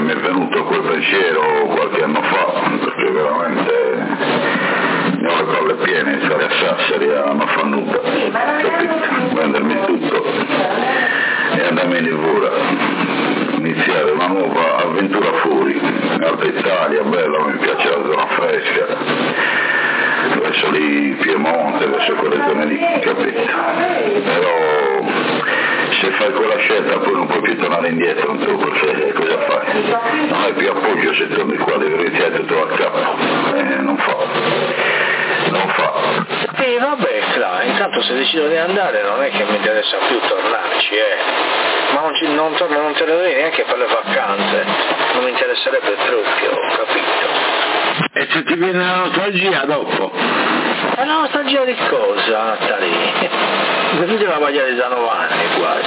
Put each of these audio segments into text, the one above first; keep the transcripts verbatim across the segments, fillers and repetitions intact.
mi è venuto quel pensiero qualche anno fa, perché veramente ne ho le palle piene di stare a Sassari a Mafannuta, capito? Vendermi tutto e andarmi in Livura, iniziare una nuova avventura fuori, in Alta Italia, bella, mi piace la zona fresca, verso lì Piemonte, verso quelle zone lì, capito? Però se fai quella scelta poi non puoi più tornare indietro, non tu, perché cosa fai? Non hai più appoggio se torni qua, devi iniziare tutto a capo, eh, non fa, non fa. E vabbè, Cla, intanto se decido di andare non è che mi interessa più tornarci, eh. Ma non, ci, non torno, non te lo direi neanche per le vacanze, non mi interesserebbe proprio, capito? E se ti viene la nostalgia dopo? Ma la nostalgia di cosa, Natali? Mi devo bagliare da nove anni quasi.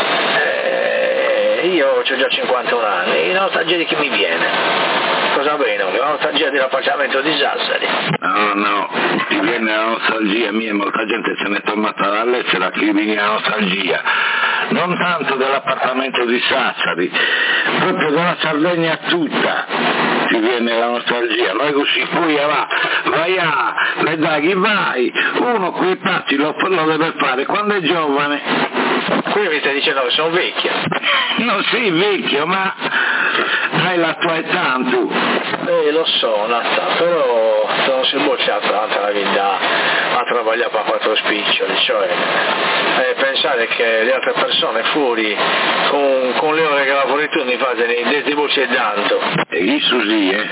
Eh, io ho già cinquantuno anni, la nostalgia di chi mi viene? Cosa bene? La nostalgia dell'appartamento di Sassari. No, no, ti viene la nostalgia mia, molta gente se ne è tornata dall'estero, a chi viene la nostalgia. Non tanto dell'appartamento di Sassari, proprio della Sardegna tutta ti viene la nostalgia. Noi così poi va, vai a, le dai chi vai, uno quei passi lo, lo deve fare quando è giovane. Qui mi stai dicendo che sono vecchio? Non sei vecchio, ma hai la tua età tu. Eh, lo so, Natta, però non si è bocciato tanta la vita a lavorare per quattro spiccioli, cioè eh, pensare che le altre persone fuori con, con le ore che lavori tu mi fate dei voci e tanto. E chi così, eh?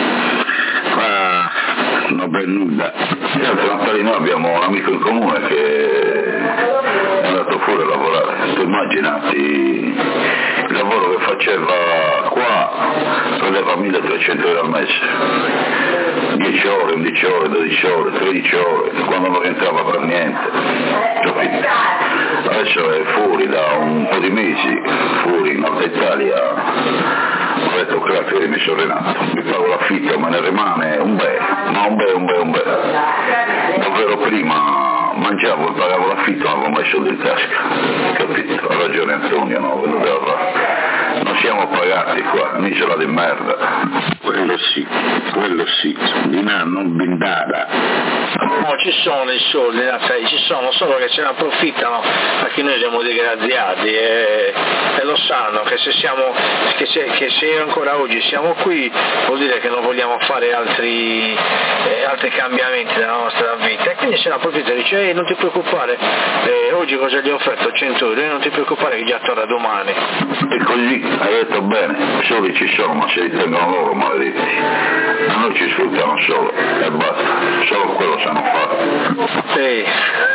Qua non per nulla. Natali, noi abbiamo un amico in comune che è andato fuori a lavorare, tu immaginati il lavoro che faceva qua, prendeva milletrecento euro al mese, dieci ore, undici ore, dodici ore, tredici ore, quando non rientrava per niente, capito? Adesso è fuori da un po' di mesi, fuori in Alta Italia, ho detto che mi sono Renato, mi pago l'affitto, ma ne rimane un bel, ma un bel, un bel, un bel, davvero prima mangiavo e pagavo l'affitto, non avevo mai soldi in tasca, capito? Ha ragione Antonio, no? Non siamo pagati qua, un'isola di merda. Quello sì, quello sì, di là non bindara. No, ci sono i soldi, ci sono, solo che se ne approfittano perché noi siamo disgraziati e, e lo sanno che se siamo, che se, che se ancora oggi siamo qui vuol dire che non vogliamo fare altri, eh, altri cambiamenti nella nostra vita e quindi se ne approfitta e dice ehi non ti preoccupare, eh, oggi cosa gli ho offerto? cento euro, e non ti preoccupare che già torna domani. E così hai detto bene, soldi ci sono ma si ritengono loro maledetti, a noi ci sfruttano solo e basta, solo quello sanno fare. Sì,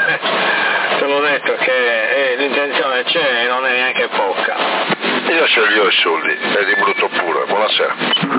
te l'ho detto che eh, l'intenzione c'è e non è neanche poca. Io ce li ho i soldi, e di brutto pure, buonasera.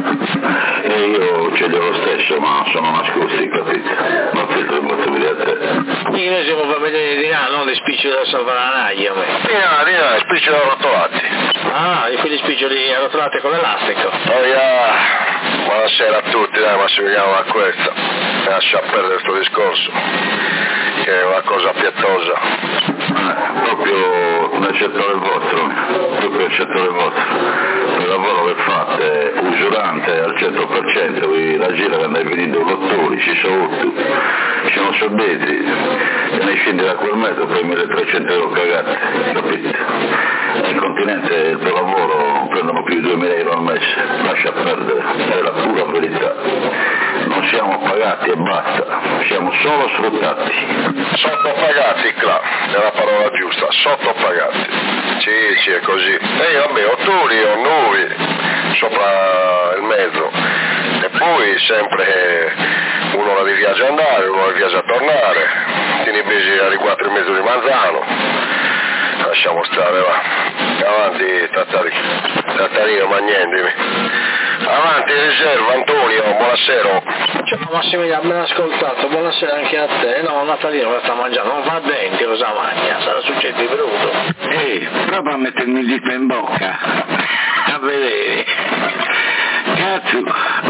E io ce li ho lo stesso, ma sono nascosti, capito? Non filtro il molto di te. Quindi noi siamo familiari di là, non di spiccioli da salvaranaio. Di là, di là, spiccioli arrotolati. Ah, di quegli spiccioli arrotolati con l'elastico. Oh yeah. Buonasera a tutti, dai, ma ci vediamo a questa. Lascia perdere questo discorso, che è una cosa pietosa. Eh, proprio nel settore vostro, proprio nel settore vostro, il lavoro che fate usurante al cento per cento, la gira che andai venendo lottori, ci sono tutti, ci sono soldati, e ne scendi da quel metro per milletrecento euro cagati, capito? Nel continente il tuo lavoro prendono più di duemila euro al mese, lascia perdere, è la pura verità. Non siamo pagati e basta, siamo solo sfruttati. Sottopagati, Cla, è la parola giusta, sottopagati. Sì, sì, è così. E io vabbè, ho turi, ho nubi sopra il mezzo. E poi sempre uno la di viaggio andare, uno la di viaggio a tornare. Tieni besi a quattro e mezzo di Manzano. Lasciamo stare, va. Avanti, Tattarino, Tattarino, ma niente. Avanti, riserva, Antonio, buonasera. Ciao Massimiliano, ben ascoltato, buonasera anche a te. No, Natalino la sta mangiando, non fa denti, cosa mangia? Sarà successo di brutto. Ehi, prova a mettermi il dito in bocca. A vedere. Cazzo, non la compri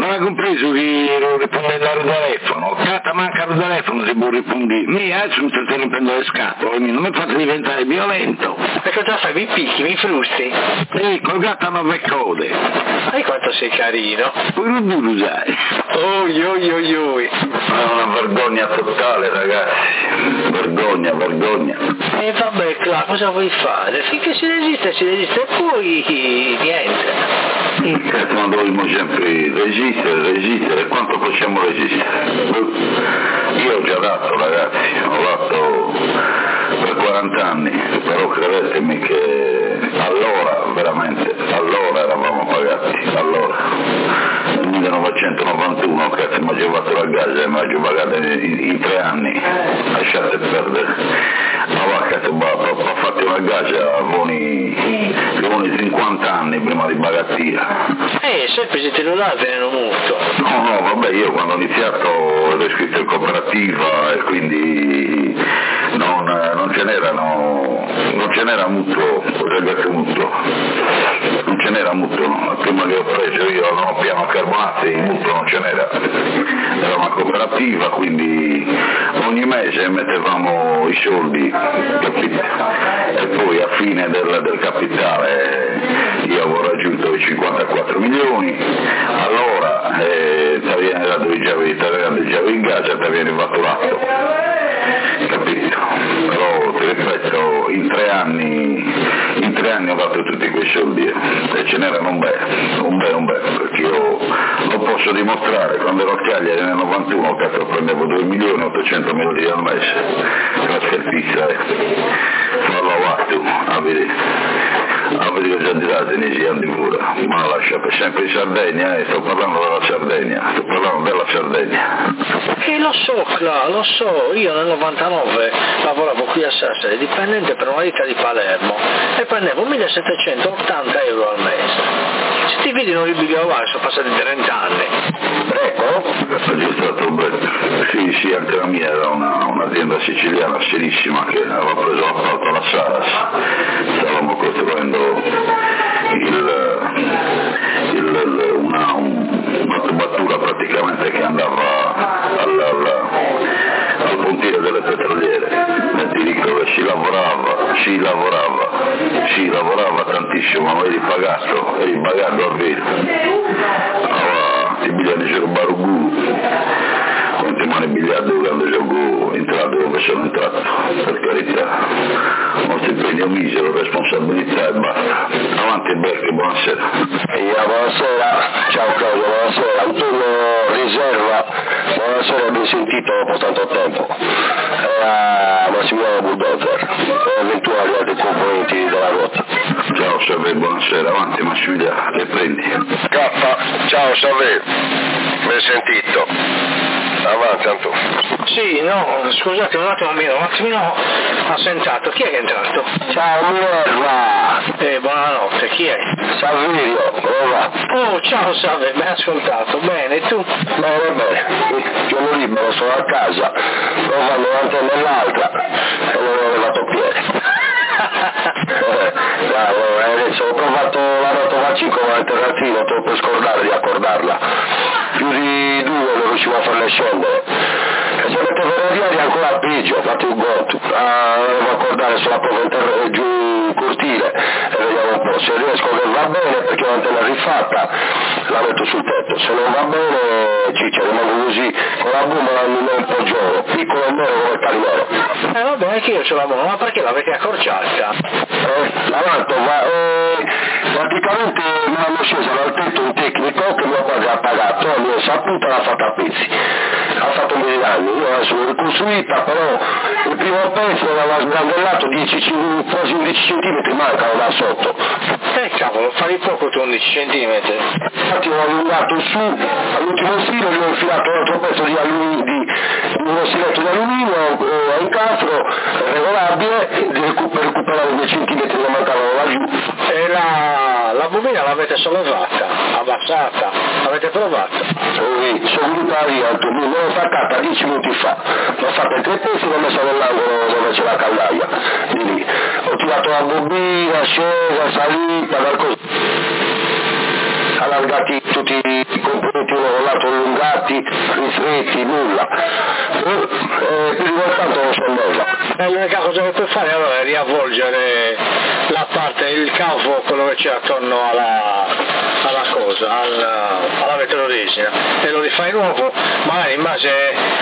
preso di riprendere il telefono, cata manca il telefono si può rispondere, mi adesso mi state riprendendo le scatole, non mi fate diventare violento. E cosa fai? Mi picchi, mi frusti? Sì, col gatto a nove code. Sai quanto sei carino? Poi non tu lo sai. Oi, oi, oi, oi. È una vergogna totale, ragazzi, vergogna, vergogna. E vabbè, Cla, cosa vuoi fare? Finché si resiste, si resiste, e poi niente. Ma dovremmo sempre resistere, resistere, quanto possiamo resistere? Io ho già dato, ragazzi, ho dato per quaranta anni, però credetemi che allora, veramente, allora eravamo pagati, allora. Nel millenovecentonovantuno, cazzo, mi ha giovato la gasa e mi ha giovato in, in tre anni, lasciate perdere. Ma cazzo, ho fatto una gasa a buoni, buoni cinquanta anni prima di Bagattia. Eh, sempre se te lo dà veneno muto. No, no, vabbè, io quando ho iniziato ero iscritto in cooperativa e quindi non, non ce n'erano, non ce n'era mutuo, ragazzi mutuo, non ce n'era mutuo, prima che ho preso io no, piano carbonati, il mutuo non ce n'era, era una cooperativa, quindi ogni mese mettevamo i soldi, capito? E poi a fine del, del capitale io avevo raggiunto i cinquantaquattro milioni, allora eh, ti viene dato già in casa, ti viene fatturato, capito? Però ti ripeto, in tre anni, in tre anni ho dato tutti quei soldi e ce n'erano un bel, un bel, un bel, perché io lo posso dimostrare, quando ero a Cagliari nel novantuno, cazzo, prendevo due milioni e ottocento milioni al mese, trasfertizia, eh. Farlo avanti, a vedere. Ah, vedi che già di là tenesiano di pure, ma lascia per sempre in Sardegna, eh, sto parlando della Sardegna, sto parlando della Sardegna. E lo so, Cla, lo so, io nel novantanove lavoravo qui a Sassari, dipendente per una ditta di Palermo, e prendevo millesettecentottanta euro al mese. Se ti vedi non li bigliavare, sono passati trenta anni. Ecco? È stato bello. Sì, sì, anche la mia era una, un'azienda siciliana serissima che aveva preso l'appalto alla Saras. Stavamo costruendo il, il, il, una, un, una tubatura praticamente che andava al, al, al pontiere delle petroliere. E ti dico che si lavorava, si lavorava, si lavorava tantissimo, ma eri pagato, eri pagato a vita. Allora, ti bigliano di rubare un guru. Quanti mani biliardi quando gioco entrato dove sono entrato, per carità, uno stipendio misero, responsabilità e basta. Avanti Berchi, buonasera. Yeah, buonasera, ciao Claudio, buonasera, Antonio Riserva, buonasera, ben sentito dopo tanto tempo. Era Massimiliano Bulldozer, eventuali altri componenti della rotta. Ciao Salve, buonasera, avanti Massimiliano, che prendi? K, ciao Salve, ben sentito. Avanti Antonio. Sì, no, scusate un attimo, un attimino assentato. Chi è che è entrato? Ciao Minerva. Eh, buonanotte, chi è? Saverio, ora. Oh, ciao Salve, ben ascoltato, bene, tu? Bene, bene, sono libero, sono a casa, non vanno un'altra nell'altra e non ho arrivato piede. Bravo, adesso ho provato la Rotovaci come alternativa, troppo per scordare di accordarla. Più di due non riuscivo a farle scendere. E se avete ferroviari è ancora peggio, fate un gotto. Ah, devo accordare sulla prova inter- giù in cortile e vediamo un po'. Se riesco che va bene perché l'antenna rifatta la metto sul tetto, se non va bene ciccia, rimango così con la bombola un po' giovane, piccolo e nero come il calimero. Eh vabbè, anche io ce l'avevo, ma perché l'avete accorciata? Eh, la va, eh, praticamente mi hanno sceso dal tetto un tecnico che mio padre ha pagato, la mia saputa l'ha fatta a pezzi, ha fatto un bel anno, io adesso l'ho ricostruita, però il primo pezzo l'aveva sbrandellato dieci, quasi undici centimetri, mancano da sotto. Eh cavolo, fai poco tu undici centimetri. Infatti l'ho allungato su, all'ultimo stilo gli ho infilato un altro pezzo di alluminio, di uno stiletto di alluminio, eh, a incastro, regolabile, per recuperare due centimetri che mancavano laggiù. E la, la bobina l'avete sollevata, abbassata, avete provato? Sì, sono venuta via, l'ho attaccata dieci minuti fa, l'ho fatta in tre pezzi e l'ho messa nell'angolo dove c'è la caldaia, di lì. Ho tirato la bobina, scesa, salita, qualcosa. allargati tutti i componenti uno con l'altro, allungati, ristretti, nulla. E, e più di tanto non c'è nulla. E l'unica cosa che puoi fare allora è riavvolgere la parte, il cavo, quello che c'è attorno alla, alla cosa, alla, alla vetroresina, e lo rifai nuovo, magari in base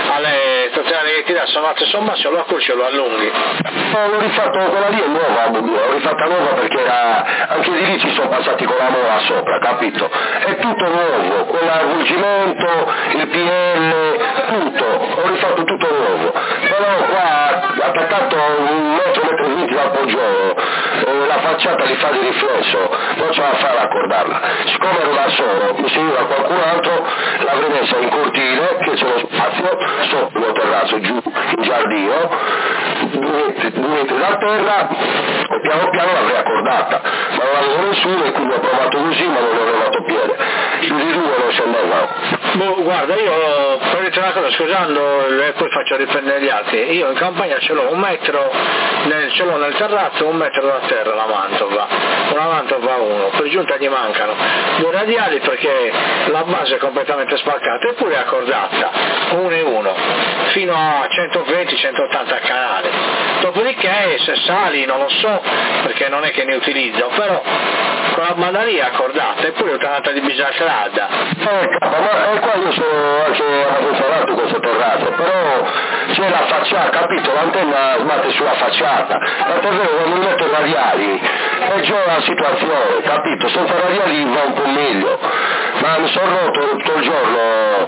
alle torsioni che ti dà, sono altre sono basse, lo accorci e lo allunghi. No, l'ho rifatto, quella lì è nuova, l'ho rifatta nuova perché era, anche di lì ci sono passati con la mola sopra, capito? È tutto nuovo, con l'avvolgimento, il P L, tutto, ho rifatto tutto nuovo. Però qua attaccato un metro, metro e venti dal poggiolo, eh, la facciata li fa di riflesso, non ce la fa ad accordarla. Siccome ero da solo, mi serviva qualcun altro, l'avrei messa in cortile, che c'è lo spazio, sotto il terrazzo, giù in giardino, due metri da terra, e piano piano l'avrei accordata, ma non avevo nessuno e quindi ho provato così, ma non avevo dato piede. Più di due non scendevano. Boh, guarda, io per dire una cosa, scusando, e poi faccio riprendere gli altri, io in campagna ce l'ho un metro, nel, ce l'ho nel terrazzo, un metro da terra la mantova, una mantova uno, per giunta gli mancano due radiali perché la base è completamente spaccata, eppure è accordata, uno e uno, fino a centoventi centottanta canali. Dopodiché se sali, non lo so, perché non è che ne utilizzo, però con la banda lì è accordata, eppure è utilizzata di bisacrada. Eh, ma eh, qua io sono anche abbastanza alto questo terrazzo, però c'è la facciata, capito? L'antenna sbatte sulla facciata, l'altro giorno quando mi metto i radiali peggiora la situazione, capito? Senza radiali va un po' meglio, ma mi sono rotto tutto il giorno,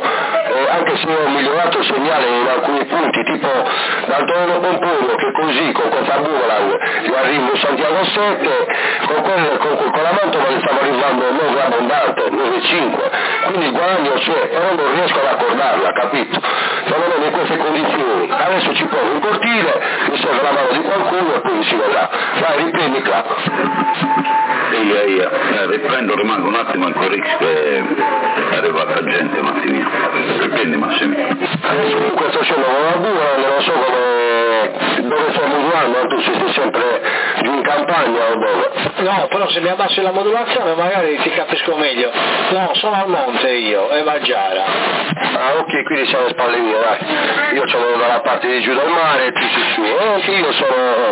eh, anche se ho migliorato il segnale in alcuni punti, tipo d'Antonio Pompuno, che così con questa boomerang io arrivo a Santiago sette, con, quel, con, con la mantova gli stavo arrivando nove abbondante, nove cinque, quindi il guadagno c'è, però non riesco ad accordarla, capito? Sono in queste condizioni, adesso ci provo in cortile, mi serve la mano di qualcuno e poi si vedrà. Vai, riprendi qua. Eia, eia, eh, riprendo, rimango un attimo in Corix che è arrivata gente un attimino. Riprendi Massimo. Adesso comunque sto scendendo con la bua, non so come, dove stiamo usando, tu sei sempre giù in campagna o dove? No, però se mi abbassi la modulazione magari ti capisco meglio. No, sono al monte io, e Maggiara. Ah ok, quindi siamo alle spalle mie, dai. Io sono dalla parte di giù del mare e tu sei su. E anche io sono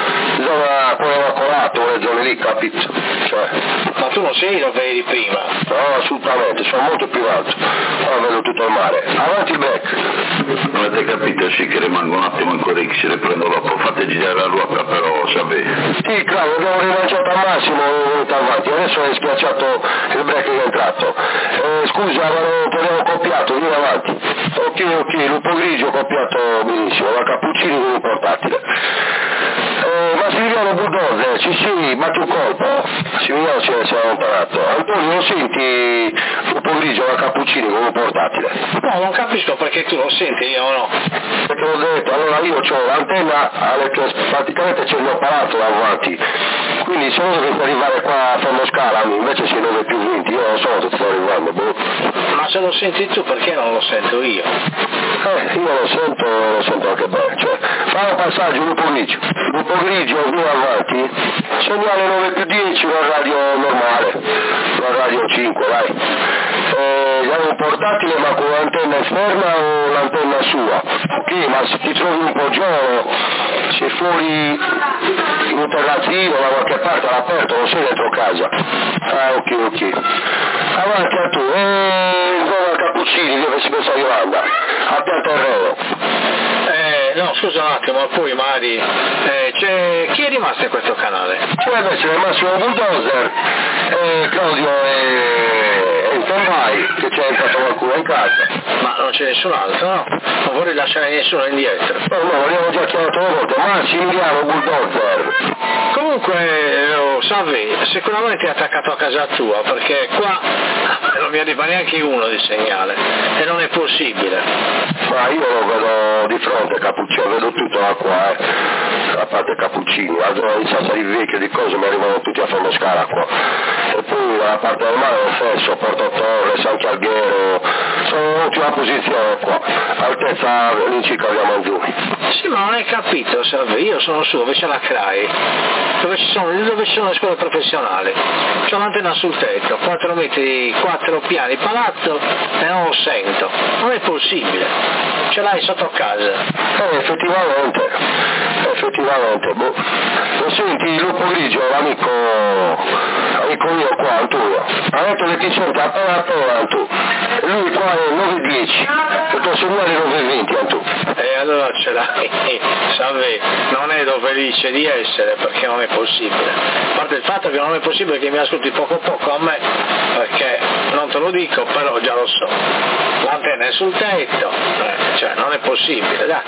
zona quello colato, quelle zone lì, capito? Cioè. Ma tu non sei dove eri prima? No, assolutamente, sono molto più alto. Ora vedo tutto il mare. Avanti il break. Non avete capito, sì, che rimango un attimo in Corix, riprendo dopo, fate girare la ruota, però sapete. Sì, claro, abbiamo rilanciato al massimo e venuto avanti, adesso è schiacciato il break che è entrato. Eh, scusa, abbiamo copiato, vieni avanti. Ok, ok, lupo grigio copiato benissimo, la Cappuccini con un portatile. Eh, Massimiliano Bulldozer, sì sì, batti un colpo. Massimiliano ci è allontanato. Antonio, lo senti lupo grigio la Cappuccini con un portatile? No, non capisco perché tu lo senti, io no. Perché l'ho detto, allora io ho l'antenna, praticamente c'è il mio apparato davanti, quindi se uno deve arrivare qua a fondo scala, invece sei nove più venti, io non so dove sto arrivando, boh. Ma se lo senti tu, perché non lo sento io? Eh, io lo sento, lo sento anche bene, cioè, fa un passaggio, lupo grigio, lupo grigio, vieni avanti, segnale nove più dieci, una radio normale, una radio cinque, vai. Eh, hai un portatile ma con l'antenna esterna o l'antenna sua? Ok, ma se ti trovi un po' giorno, sei fuori in un terrazzino da qualche parte all'aperto, non sei dentro casa. Ah, ok, ok. Avanti a tu, eh, zona Cappuccini, dove si pensa arrivando? A pianta terreno. Eh, no, scusa un attimo, poi magari, eh, c'è... chi è rimasto in questo canale? Ci deve essere Massimo Bulldozer, eh, Claudio e, e il Stand-by, che c'è entrato qualcuno in casa. Ma non c'è nessun altro, no? Non vorrei lasciare nessuno indietro. No, no, l'abbiamo già chiamato una volta, Massimiliano Bulldozer. Comunque, oh, Salvi, sicuramente è attaccato a casa tua, perché qua non mi arriva neanche uno di segnale, e non è possibile. Ma io lo vedo di fronte, Cappuccino, vedo tutto da qua, eh. La parte Cappuccini, la zona di Sassari Vecchio, di cose mi arrivano tutti a fondo scala qua. E poi la parte del mare, lo stesso, Porto Torre, San Chialghero, sono in ultima posizione qua, altezza all'incirca via Manzoni. Sì, ma non hai capito, Salve, io sono su dove c'è la C R A I, dove ci sono, dove ci sono le scuole professionali, c'ho l'antenna sul tetto, quattro metri, quattro piani, palazzo e non lo sento, non è possibile, ce l'hai sotto casa. Eh, effettivamente, effettivamente, boh. Lo senti, Lupo Grigio, l'amico, amico mio qua, Antonio, ha detto che ti sente appena appena, Antonio, lui qua è nove e dieci, il tuo segnale è nove e venti, Antonio. E allora ce l'hai, Salve, non ero felice di essere perché non è possibile, a parte il fatto che non è possibile che mi ascolti poco poco a me, perché non te lo dico, però già lo so, l'antenna è sul tetto, eh, cioè non è possibile, dai.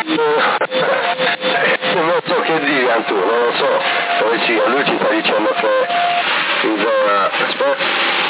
Non so che dire, Antonio, non lo so, dove sia, lui ci sta dicendo che in zona, aspetta,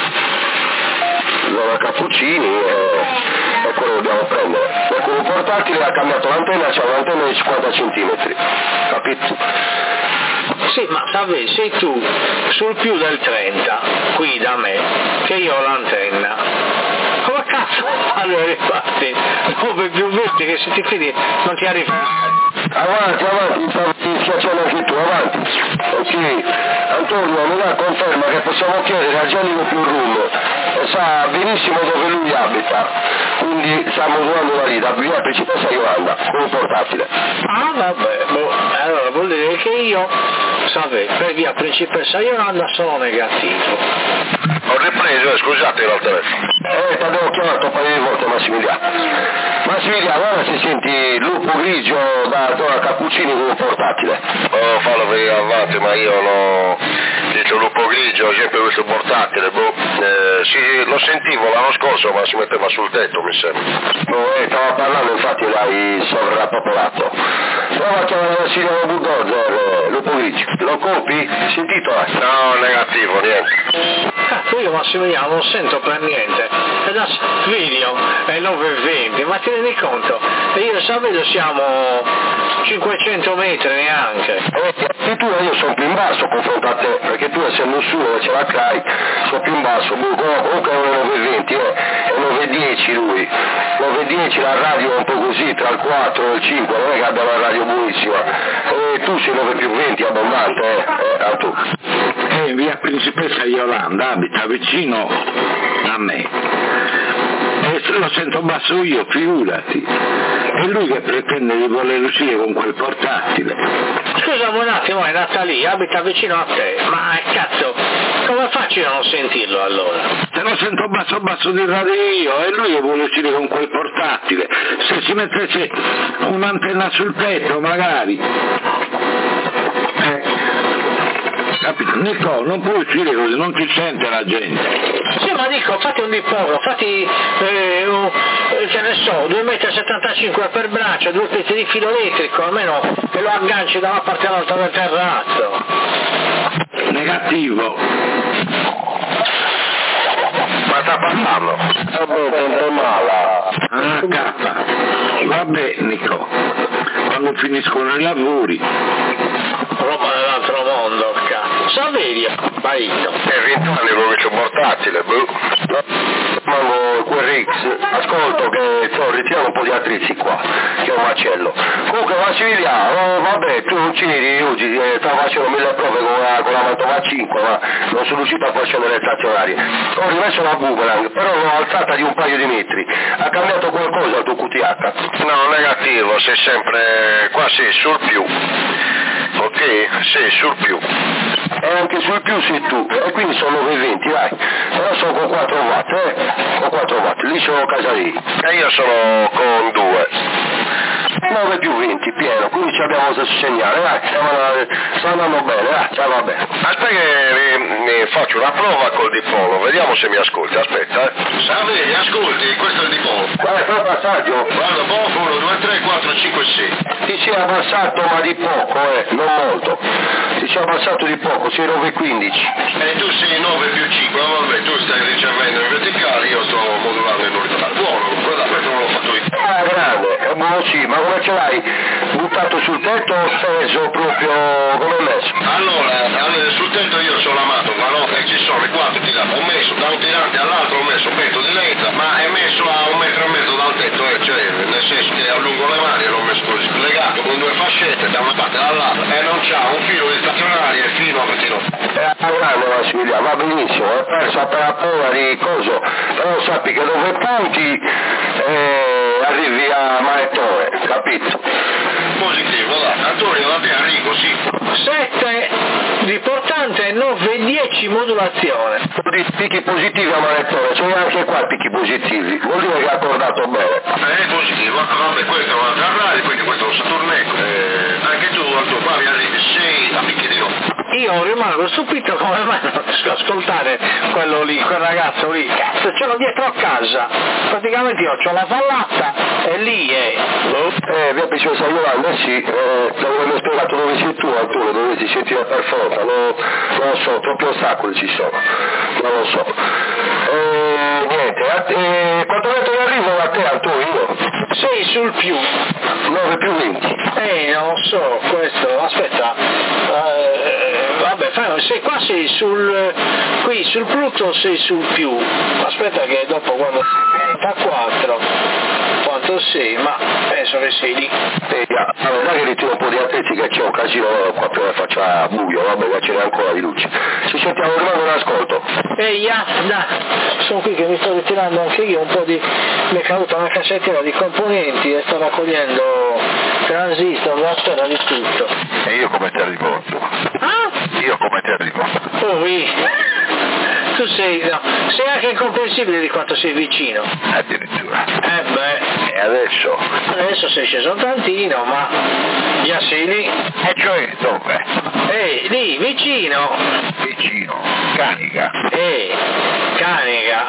in zona Cappuccini e, e quello dobbiamo prendere. E con un portatile ha cambiato l'antenna, c'è un'antenna di cinquanta centimetri, capito? Sì, ma Salve, sei tu sul più del trenta, qui da me, che io ho l'antenna. Come cazzo allora rifatti? Come più venti che se ti fidi non ti arrivi. Avanti, avanti, ti schiacciano anche tu, avanti. Ok, Antonio mi dà conferma che possiamo chiedere a Gianni più room, sa benissimo dove lui abita, quindi stiamo usando da lì, da via Principessa Yolanda, con un portatile. Ah vabbè, boh, allora vuol dire che io, Salve, per via Principessa Yolanda sono negativo. Ho ripreso, eh, scusate al telefono. Eh, ti abbiamo chiamato un paio di volte Massimiliano. Massimiliano, ora si senti Lupo Grigio da zona Cappuccini con un portatile. Oh, fallo venire avanti, ma io no. Dice Lupo Grigio, ho sempre questo portatile, boh. Eh, sì, lo sentivo l'anno scorso, ma si metteva sul tetto, mi sembra. No, eh, stava parlando, infatti l'hai sovrappopolato. Prova a chiamare Massimiliano Bulldozer, eh, Lupo Grigio. Lo copi? Sentito? Eh? No, negativo, niente. Cazzo, io Massimiliano non sento per niente, e da video è nove e venti, ma ti rendi conto? E io e Salvedo siamo cinquecento metri neanche. E tu e io sono più in basso confronto a te, perché tu essendo su dove c'è la C R A I, sono più in basso, comunque non è nove e venti, eh, è nove e dieci lui, nove e dieci la radio è un po' così, tra il quattro e il cinque, non è che abbia una radio buonissima, e tu sei nove più venti, abbondante, eh, eh tu. E in via Principessa Yolanda abita vicino a me e lo sento basso io, figurati, è lui che pretende di voler uscire con quel portatile. Scusami un attimo, è nata lì, abita vicino a te, ma cazzo, come faccio io a non sentirlo allora? Se lo sento basso basso di radio io, è lui che vuole uscire con quel portatile, se si mettesse un'antenna sul tetto magari. Eh. Capito? Nico, non puoi uscire così, non ti sente la gente. Sì, ma dico, fatti un dipolo, fatti, eh, un, eh, che ne so, due virgola settantacinque metri per braccio, due pezzi di filo elettrico, almeno che lo agganci da una parte all'altra del terrazzo. Negativo. Ma sta passando? Vabbè, sento male. Ah, cappa. Vabbè, Nico, quando finiscono i lavori. Roba dell'altro mondo, cazzo. Saverio, marito. È venti anni con questo portatile, boh. Chiamavo quel Rix, ascolto che sto ritirando un po' di attrezzi qua, che è un macello. Comunque Massimiliano, oh, vabbè, tu non c'eri oggi, eh, stavo facendo mille prove con la, con la Mantova cinque, ma non sono riuscito a far scendere le stazionarie. Ho rimesso la boomerang, però l'ho alzata di un paio di metri. Ha cambiato qualcosa il tuo Q T H? No, negativo, sei sempre, qua sei sul più. Ok, sei sul più. E anche sul più sei tu, e quindi sono nove e venti, vai. Però sono con quattro watt, eh? Con quattro watt, lì sono Casalì. E io sono con due. nove più venti, pieno, quindi ci abbiamo lo stesso segnale, dai, stiamo andando, sta andando bene, dai, sta va bene. Aspetta che ne faccio una prova col dipolo, vediamo se mi ascolti, aspetta, eh. Salve, mi ascolti, questo è il dipolo. Dai, fai il passaggio. Guarda, poco, uno, due, tre, quattro, cinque, sei. Ti sei abbassato, ma di poco, eh, non molto. Ti sei abbassato di poco, sei nove e quindici. E tu sei nove più cinque, vabbè, tu stai ricevendo in verticale, io sto modulando in orizzontale. Buono, guarda, questo non l'ho fatto io. Ah, grande, è buono sì, ma come ce l'hai? Buttato sul tetto o steso proprio come è messo? Allora, allora sul tetto io sono amato, ma no, e ci sono i quattro tirati, ho messo da un tirante all'altro, ho messo petto di lenta, ma è messo a fascette da una parte e dall'altra e non c'ha un filo di stazionario e il filo che tiro. È a grande Massimiliano, va benissimo, è perso per la prova di coso, però sappi che dove punti eh, arrivi a manettone, capito? Positivo, dai, Antonio va bene, Enrico, sì. sette l'importante è nove e dieci modulazione. Picchi positivi a manettone, c'è anche qua picchi positivi, vuol dire che ha accordato bene. Eh, è positivo, vabbè, questo è un Ferrari, quindi questo è un Saturneco, eh, anche tu al tuo qua mi arrivi sei a picchi di no. Io rimango stupito come mai non riesco ad ascoltare quello lì, quel ragazzo lì, cazzo, ce l'ho dietro a casa, praticamente io ho la fallata e lì è... Eh, via Piccolo San Giovanni, sì, eh, ti avevo spiegato dove sei tu, Arturo, dove ti sentire per forza, no, non lo so, troppi ostacoli ci sono, non lo so. Eh, niente, eh, quanto metro di arrivo a te, Arturo, io? sei sul più. nove più venti. Eh, non lo so, questo, aspetta, eh, vabbè, fai, sei qua, sei sul, qui sul Pluto sei sul più, aspetta che dopo quando trentaquattro, quanto sei, ma penso che sei lì. Eh, allora che ritiro un po' di atletica, c'è un casino qua per faccia buio, vabbè, ma ce n'è ancora di luce. Ci sentiamo rimango in ascolto. Ehi, ya, dai, sono qui che mi sto ritirando anche io un po' di, mi è caduta una cassettina di componenti e sto raccogliendo transistor, una storia di tutto. E io come te riporto? Ah? Io come te riporto? Oh, oui. Tu sei, no, sei anche incomprensibile di quanto sei vicino. Addirittura. Eh beh. E adesso? Adesso sei sceso un tantino, ma già sei lì. E cioè dove? Ehi, lì, vicino. Vicino. Canica. Ehi, canica.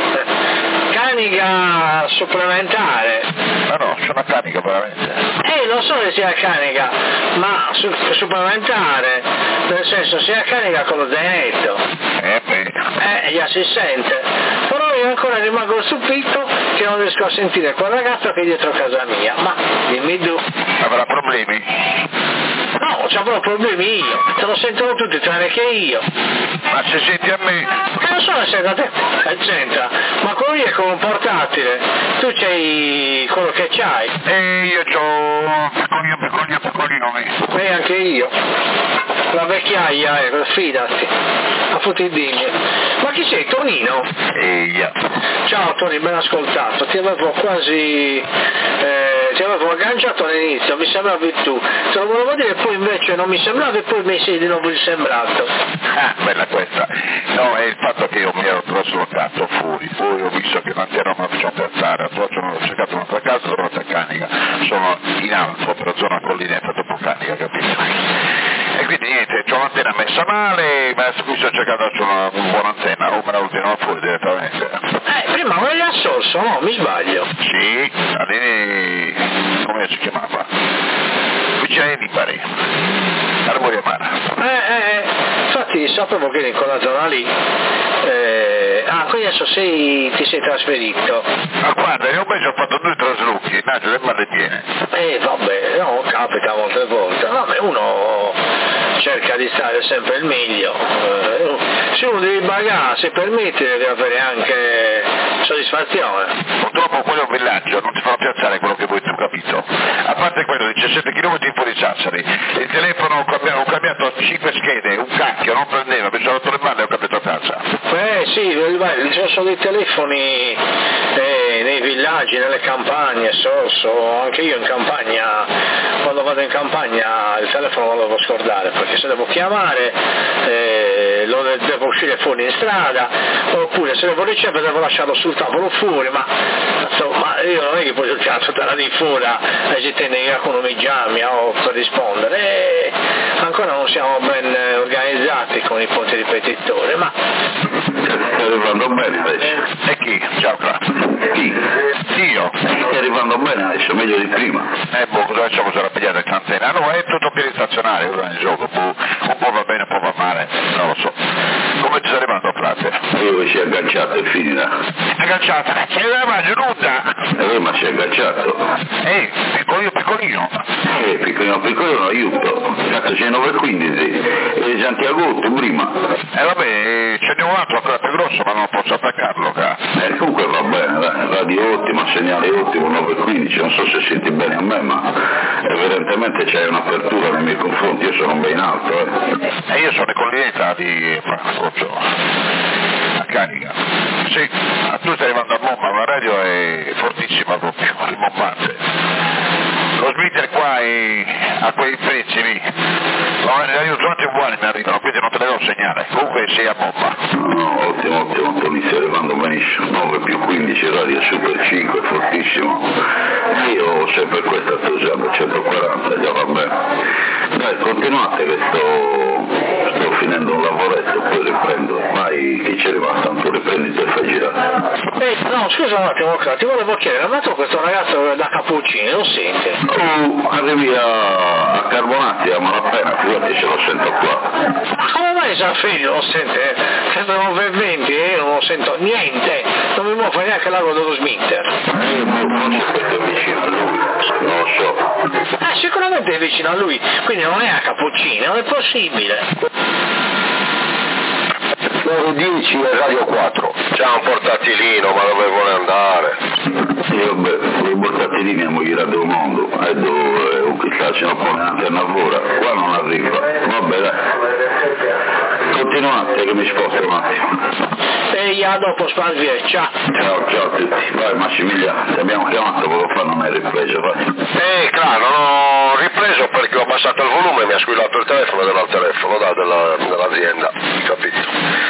Canica supplementare. Ma no, c'è una canica veramente. Eh, lo so che sia canica, ma su- supplementare, nel senso sia canica con lo zainetto. Eh beh. Eh, già si sente. Però io ancora rimango stupito che non riesco a sentire quel ragazzo che è dietro casa mia. Ma dimmi tu. Avrà problemi? No, c'ho proprio problemi io. Te lo sentono tutti tranne che io. Ma se senti a me? Eh, non so se sento a te. Eh, c'entra. Ma quello lì è come un portatile. Tu c'hai quello che c'hai. E io c'ho piccolino, piccolino, piccolino me. E anche io. La vecchiaia, eh, sfidati. A fottidini. Ma chi sei, Tonino? Eia. Ciao Toni, ben ascoltato. Ti avevo quasi... Eh, ti avevo agganciato all'inizio, mi sembravi tu. Te lo volevo dire, poi invece non mi sembrava e poi mi sei di nuovo risembrato. Ah, bella questa. No, è il fatto che io mi ero traslocato fuori, poi ho visto che non c'era una facciamo piazzare, poi ho cercato un'altra casa, sono a Canica. Sono in alto, per la zona collinetta dopo Canica, capito? E quindi niente, c'ho l'antenna messa male, ma qui sto cercando una, una buona antenna, o me la ultima fuori direttamente. Eh, prima avevi assolso, no? Mi sbaglio. Sì, all'ini... come si chiamava? Vicino di Pari, Armoria Mara. Eh, eh, eh, infatti sapevo che eri in quella zona lì. Eh, ah, quindi adesso sei, ti sei trasferito. Ma guarda, io invece ho fatto due traslochi, Naggio del male piene. Eh, vabbè, no, capita molte volte. Vabbè, uno cerca di stare sempre il meglio. Eh, se uno deve pagare, se permette, deve avere anche soddisfazione. Purtroppo quello è un villaggio, non ti fanno piazzare quello che vuoi tu, capito? A parte quello, diciassette chilometri fuori Sassari, il telefono ho cambiato, ho cambiato cinque schede, un cacchio, non prendeva, mi sono rotto le mani e ho cambiato casa. Eh sì, ci sono dei telefoni eh, nei villaggi, nelle campagne, so, so, anche io in campagna, quando vado in campagna il telefono lo devo scordare, perché se devo chiamare eh, lo de- devo uscire fuori in strada, oppure se devo ricevere devo lasciarlo sul tavolo fuori, ma insomma io non è che poi il cazzo te la di fuori e ci tenne che qualcuno mi chiami o per rispondere, e ancora non siamo ben organizzati con i punti ripetitori, ma stai arrivando bene adesso. E chi? Ciao qua. Chi? Io. Stai arrivando bene adesso, meglio di prima. Eh boh, cosa facciamo se la pigliata in antena? No, è tutto piedi stazionario cosa nel gioco, boh, un po' va bene, un po' va male, non lo so. Come ci sei arrivato a frate? Io che si è agganciato e finita. Agganciata, sei la mano nuda! Eh, ma si è agganciato. Ehi, piccolino piccolino! Eh, piccolino piccolino aiuto. Cazzo c'è nove e quindici e Santiago prima. Eh vabbè, ce n'è un altro ancora più grosso ma non posso attaccarlo, ca. Eh, comunque va bene, dai, va radio ottima, segnale ottimo, nove e quindici, non so se senti bene a me, ma evidentemente c'è un'apertura nei miei confronti, io sono ben alto. Eh. E io sono collega di Franco, a carica. Sì, tu stai arrivando a bomba, la radio è fortissima proprio, rimbombante. Lo smitter qua è a quei prezzi lì, no, le radio tutte uguali mi arrivano, quindi non te ne do un segnale, comunque sei a bomba. No, ottimo, ottimo, Tony, stai arrivando benissimo, nove più quindici, radio super cinque, fortissimo. Io ho sempre questo entusiasmo, centoquaranta, già va bene. Dai, continuate che sto, sto finendo un lavoretto, poi riprendo, ormai chi c'è rimasto, tanto riprendi e fai girare. Eh, no, scusa un attimo, ti volevo chiedere, ma tu questo ragazzo da Cappuccini lo senti? Tu arrivi a, a Carbonati, a malapena, figurati se lo sento qua. Come mai Sanfiglio lo sente? Sempre nove e venti e io non lo sento niente, non mi muovo neanche l'ago dello smitter. Eh, non c'è perché è vicino a lui, non lo so. Ah, sicuramente è vicino a lui, quindi non è a Cappuccini, non è possibile. nove dieci e Radio quattro, c'ha un portatilino, ma dove vuole andare? Sì, vabbè, con i portatili mia moglie era del mondo, e dove un chissà ce ne pone anche a lavora, qua non arriva, vabbè dai. Continuate che mi sposto un attimo. E a dopo Spalvier, ciao. Ciao, ciao a tutti. Vai Massimiliano, ti abbiamo chiamato, volevo fare, non hai ripreso, vai. Eh, claro, non ho ripreso perché ho abbassato il volume e mi ha squillato il telefono dal telefono da, della, dell'azienda, capito?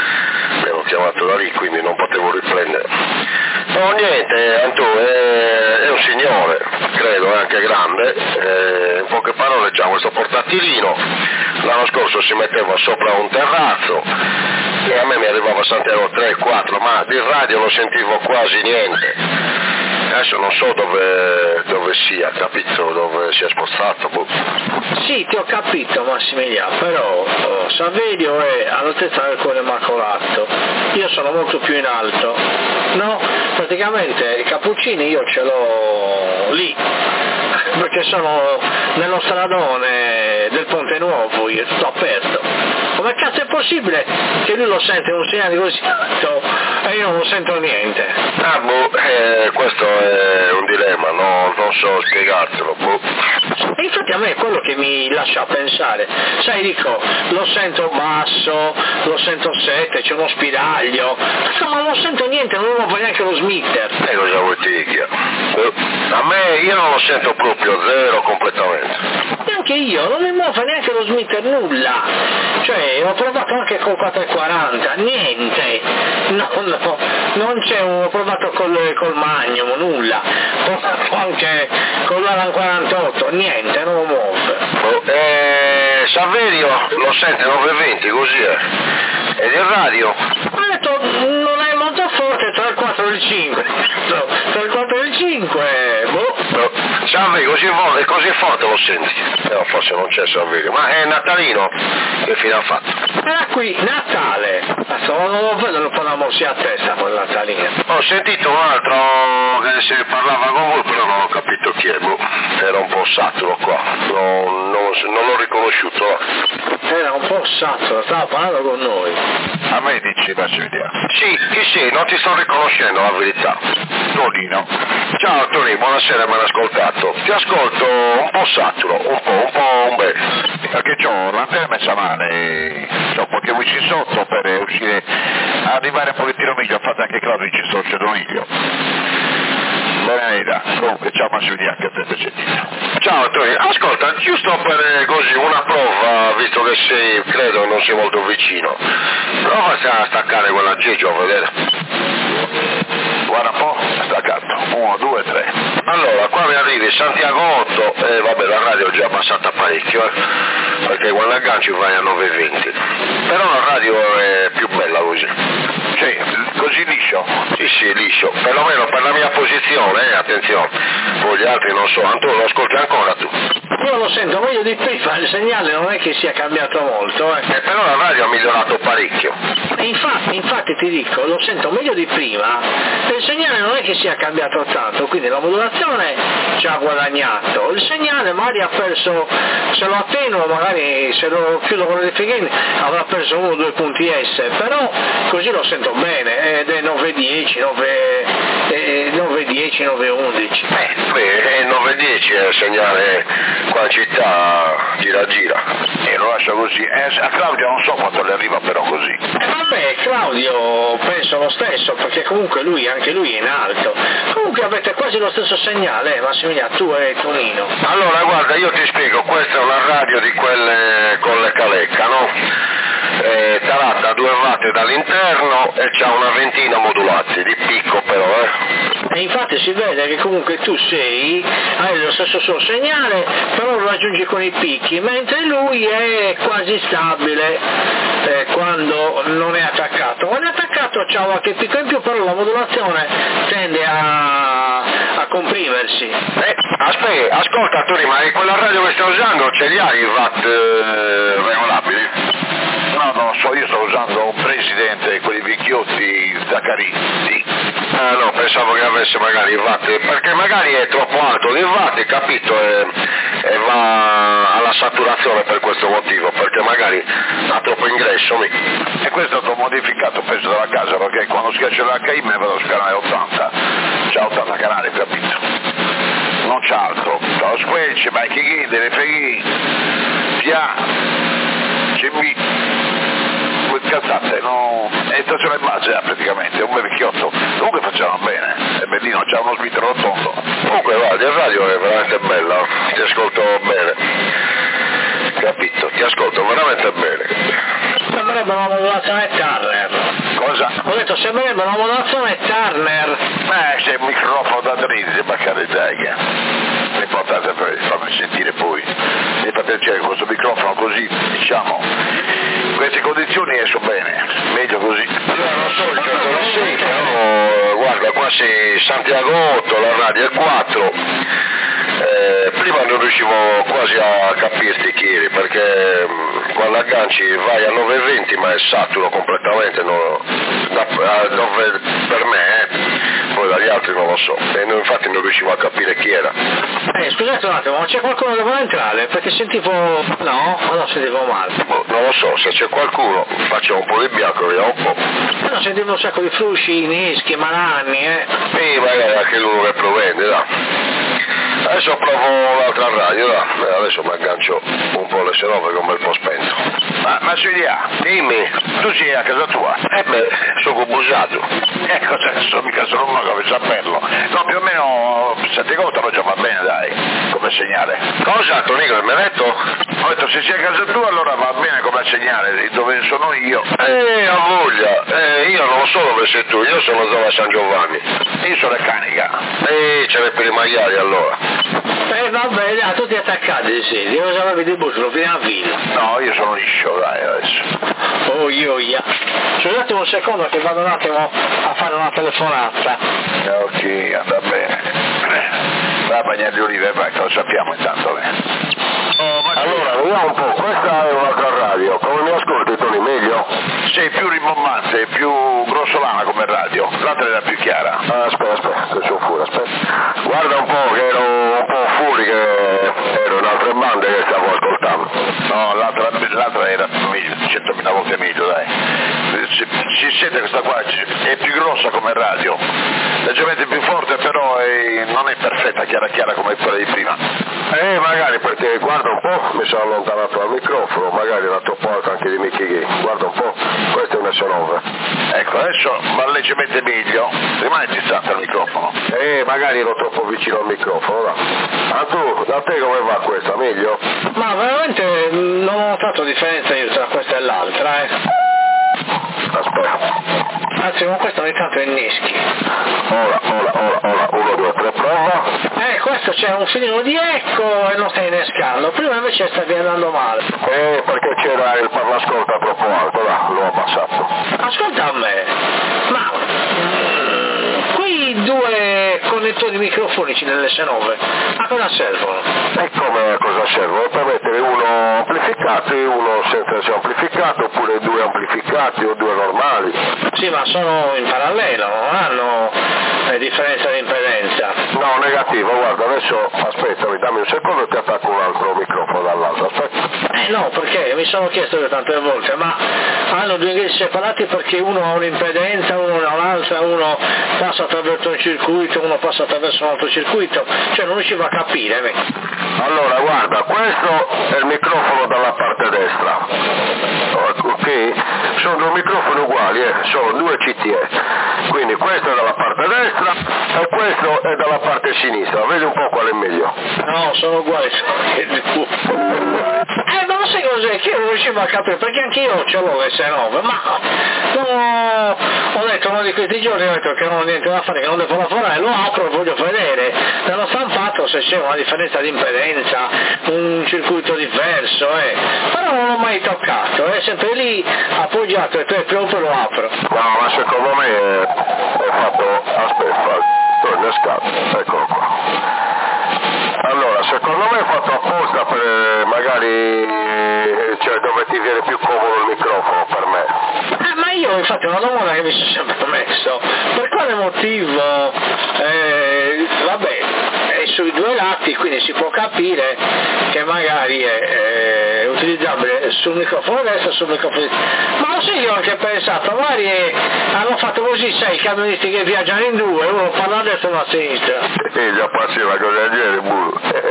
Mi hanno chiamato da lì, quindi non potevo riprendere. No, niente, Antù, è, è un signore, credo, è anche grande, eh, in poche parole c'ha questo portatilino, l'anno scorso si metteva sopra un terrazzo e a me mi arrivava Santiago tre quattro, ma di radio non sentivo quasi niente. Adesso non so dove, dove sia, capito, dove sia spostato. Boh. Sì, ti ho capito Massimiliano, però oh, Saverio è all'altezza del cuore immacolato, io sono molto più in alto, no? Praticamente i Cappuccini io ce l'ho lì, perché sono nello stradone del Ponte Nuovo, io tutto aperto. Come cazzo è possibile che lui lo sente un segnale così alto e io non sento niente? Ah, boh, eh, questo è un dilemma, no, non so spiegartelo, boh. E infatti a me è quello che mi lascia pensare, sai, dico, lo sento basso, lo sento sette, c'è uno spiraglio, ma non sento niente, non lo fa neanche lo smitter. E cosa vuoi ti dica? A me io non lo sento proprio, zero completamente. Neanche io, non mi muove neanche lo smitter, nulla. Cioè, ho provato anche col quattrocentoquaranta, niente. No, no, non c'è, ho provato col, col Magnum, nulla. Ho provato anche con l'Alan quarantotto, niente, non lo muove. Oh, eh, Saverio lo sente nove e venti, così è. Ed il radio? Ha detto, non è molto forte, tra il quattro e il cinque. Tra il quattro e il cinque, boh. No, Saverio, così, forte, così forte lo senti? No, forse non c'è Saverio, ma è Natalino? Che fine ha fatto? Era qui, Natale. Adesso non lo vedo, lo fanno sia a testa con Natalino. Ho sentito un altro che se parlava con voi, però non ho capito chi è, boh. Era un po' saturo qua, non, non, non l'ho riconosciuto. Era un po' saturo, stava parlando con noi. A me dici la Giulia. Sì, chi sei? Non ti sto riconoscendo la verità. Tonino. Ciao Tony, buonasera, mi hai ascoltato. Ti ascolto un po' saturo, un po', un po' un bel. Perché c'ho l'antenna messa male, c'ho qualche wifi sotto per uscire, arrivare un pochettino meglio, ho fatto anche Claudio, ci sto facendo meglio. Buonasera, comunque ciao Massimiliano, che te sentito. Ciao Tony, ascolta, giusto per eh, così una prova, visto che sei, credo non sei molto vicino, prova a staccare quell'aggeggio a vedere. Guarda un po', staccato, uno, due, tre. Allora, qua mi arrivi Santiago otto, e eh, vabbè la radio è già abbassata parecchio, eh, perché quando agganci vai a nove e venti, però la radio è più bella così. Sì, così liscio? Sì, sì, liscio, perlomeno per la mia posizione, eh, attenzione, poi gli altri non so, Antonio lo ascolti ancora tu? Io lo sento meglio di prima, il segnale non è che sia cambiato molto, eh. Eh, però la radio ha migliorato parecchio. E infatti, infatti ti dico, lo sento meglio di prima, e il segnale non è che sia cambiato tanto, quindi la modulazione ci ha guadagnato, il segnale magari ha perso, se lo attenuo, magari se lo chiudo con le fighe avrà perso uno o due punti S, però così lo sento bene, ed è nove dieci, nove dieci, dieci, nove undici. Eh, beh, nove dieci è il segnale qua in città, gira gira. E lo lascia così. Eh, a Claudio non so quanto le arriva però così. Eh, vabbè, Claudio penso lo stesso, perché comunque lui, anche lui è in alto. Comunque avete quasi lo stesso segnale, eh, Massimiliano, tu e Tonino. Allora, guarda, io ti spiego, questa è una radio di quelle con le calecca, no? Eh, tarata a due watt dall'interno e c'ha una ventina modulati, di picco però, eh. E infatti si vede che comunque tu sei, hai lo stesso suo segnale, però lo raggiungi con i picchi, mentre lui è quasi stabile eh, quando non è attaccato. Quando è attaccato c'ha qualche picco in più, però la modulazione tende a, a comprimersi. Eh, aspetta, ascolta Tony, ma quella radio che stai usando ce li hai i watt eh, regolabili? No, non lo so, io sto usando un presidente, quelli vecchiotti Zaccarini. Ah no, pensavo che avesse magari i watt, perché magari è troppo alto dei watt, capito, e, e va alla saturazione per questo motivo, perché magari ha troppo ingresso. Mi... E questo è stato modificato, penso, dalla casa, perché quando schiaccio l'H I me vado sul canale ottanta, c'ha ottanta canali, capito? Non c'ha altro, lo squelch, ma che ghi, delle freghi, via, c'è mi... cazzate, no? È stazione base eh, praticamente, è un vecchiotto. Comunque facciamo bene, è bellino, c'ha uno smitter rotondo. Comunque guarda, il radio è veramente bella, ti ascolto bene. Capito, ti ascolto veramente bene. Sembrerebbe una modulazione Turner. Cosa? Ho detto sembrerebbe una modulazione Turner. Eh, c'è un microfono da drizzi, ma carità, l'importante è per farmi sentire poi. Mi fa piacere questo microfono così, diciamo, in queste condizioni esco bene, meglio così. Io non so il giorno sì, però guarda, qua sei Santiago otto, la radio è quattro. Eh, prima non riuscivo quasi a capirti chi eri, perché mh, quando agganci vai a nove e venti ma è saturo completamente, no, da, a nove per me, eh, poi dagli altri non lo so, e non, infatti non riuscivo a capire chi era. Eh, scusate un attimo, ma c'è qualcuno che vuole entrare? Perché sentivo... no? O no, sentivo male? Boh, non lo so, se c'è qualcuno facciamo un po' di bianco, vediamo un po'. Io non sentivo un sacco di frusci, nischi, malanni, eh. Sì, magari anche lui che provende, dai. Adesso provo l'altra radio, dai. Adesso mi aggancio un po' le serove che è un bel po' spento. Ma, ma Silvia, dimmi, tu sei a casa tua? eh beh, sono busato. Eh, cosa sono mica sono uno che deve saperlo. No, più o meno sette gota già va bene, dai, come segnale. Cosa, Tonico, mi hai detto? Ho detto, se sei a casa tua allora va bene come segnale, dove sono io. Eh, a voglia, eh, io non so dove sei tu, io sono zona San Giovanni. Io sono a Canica. Eh, ce l'hai per i maiali allora. Eh vabbè, dai, tutti attaccati, sì, io cosa avevi di bussolo, fino a villa. No, io sono liscio, dai, adesso. Oh, io, io. Scusate un secondo che vado un attimo a fare una telefonata. Ok, andrà bene. Va a bagnare le olive, vai, che lo sappiamo intanto. Eh. Oh, ma allora, vediamo un po', questa è un'altra radio, come mi ascolti Tony, meglio? Sei più rimbombante, più grossolana come radio, l'altra era più chiara. Ah, aspetta, aspetta, che sono fuori, aspetta. Guarda un po' che ero un po' fuori, che ero in altre bande che stavo ascoltando. No, l'altra, l'altra era meglio, centomila volte meglio, dai. Si, si sente questa qua, è più grossa come radio, leggermente più forte, però è, non è perfetta, chiara chiara come quella di prima. Eh, magari perché, guarda un po', mi sono allontanato dal microfono, magari era troppo alto anche di Mickey Gay. Guarda un po', questa è una S nove. Ecco, adesso va leggermente meglio, rimane distante dal microfono. Eh, magari ero troppo vicino al microfono, da. Ah, tu, da te come va questa, meglio? Ma veramente non ho notato differenza io tra questa e l'altra, eh. Aspetta. Anzi, con questo ogni tanto inneschi. Ora, ora, ora, ora, uno, due, tre, prova. Eh, questo c'è un filino di eco e non stai innescando, prima invece stavi andando male. Eh, perché c'era il parlascolta troppo alto, là, l'ho abbassato. Ascolta a me, ma mm, quei due connettori microfonici nelle S nove, a cosa servono? E come a cosa servono? Per mettere uno amplificato e uno senza essere amplificato, oppure due amplificati o due normali. Sì, ma sono in parallelo, non hanno eh, differenza di impedenza. No, negativo, guarda, adesso aspettami, dammi un secondo e ti attacco un altro microfono. dall'altra, aspetta. Eh no, perché mi sono chiesto io tante volte, ma hanno due ingressi separati perché uno ha un'impedenza, uno ha un'altra, uno passa attraverso un circuito, uno passa attraverso un altro circuito, cioè non riuscivo a capire. Beh. Allora guarda, questo è il microfono dalla parte destra, ok? Sono due microfoni uguali, eh? Sono due C T E, quindi questo è dalla parte destra e questo è dalla parte sinistra, vedi un po' qual è meglio? No, sono uguali. Eh, ma non sai cos'è? Che io non riuscivo a capire, perché anche io ce l'ho l'S nove, ma no, ho detto uno di questi giorni, ho detto che non ho niente da fare, che non devo lavorare, lo apro e voglio vedere nello stampato se c'è una differenza di impedenza, un circuito diverso, eh. Però non l'ho mai toccato, è sempre lì appoggiato e poi proprio lo apro. No, ma secondo me è, è fatto, aspetta, sto innescato, eccolo qua. Allora, secondo me è fatto apposta per magari, cioè dove ti viene più comodo il microfono per me. Eh, ma io infatti è una domanda che mi sono sempre messo, per quale motivo, eh, vabbè, è sui due lati, quindi si può capire che magari è, è utilizzabile sul microfono destro e sul microfono destro. Ma lo sai, io ho anche pensato, magari è, hanno fatto così, sai, i camionisti che viaggiano in due, uno parla a destra e uno a sinistra. E già passiva cosa del genere, burro.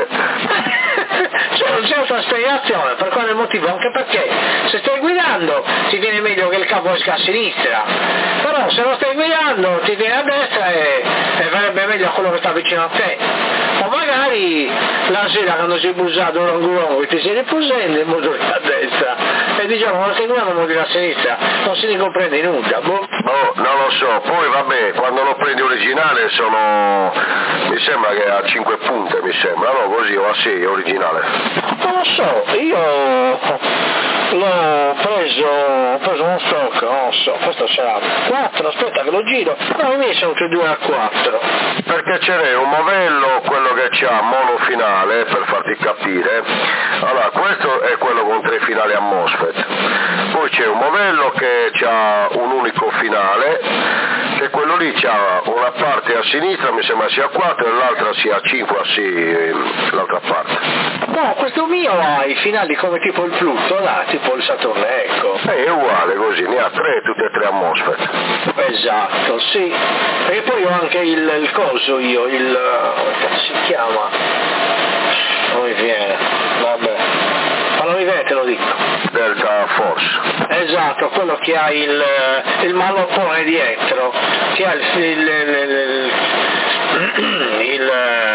Cioè non c'è altra spiegazione, per quale motivo? Anche perché se stai guidando ti viene meglio che il capo esca a sinistra, però se non stai guidando ti viene a destra e, e verrebbe meglio a quello che sta vicino a te. O magari la sera quando sei busato un longo ti sei riposando e moduli a destra e diciamo quando stai guidando moduli a sinistra, non si ne comprende nulla. Boh. No, non lo so, poi vabbè, quando lo prendi originale sono, mi sembra che ha cinque punte, mi sembra, no? Così o a sei originale. Non lo so, io l'ho preso, ho preso uno stock, non lo so, questo sarà quattro, aspetta che lo giro, no, i miei sono tutti e due a quattro. Perché ce n'è un modello, quello che c'ha monofinale, per farti capire, allora questo è quello con tre finali a MOSFET, poi c'è un modello che ha un unico finale, che quello lì c'ha una parte a sinistra, mi sembra sia a quattro e l'altra sia a cinque, a sei, l'altra parte. No, questo mio ha i finali come tipo il Pluto, là, tipo il Saturno, ecco. Eh, è uguale così, ne ha tre, tutte e tre a MOSFET. Esatto, sì. E poi ho anche il, il coso io, il... come si chiama? Non mi viene, vabbè. Ma non mi viene, te lo dico. Delta Force. Esatto, quello che ha il, il malloppone dietro, che ha il... il, il, il, il, il,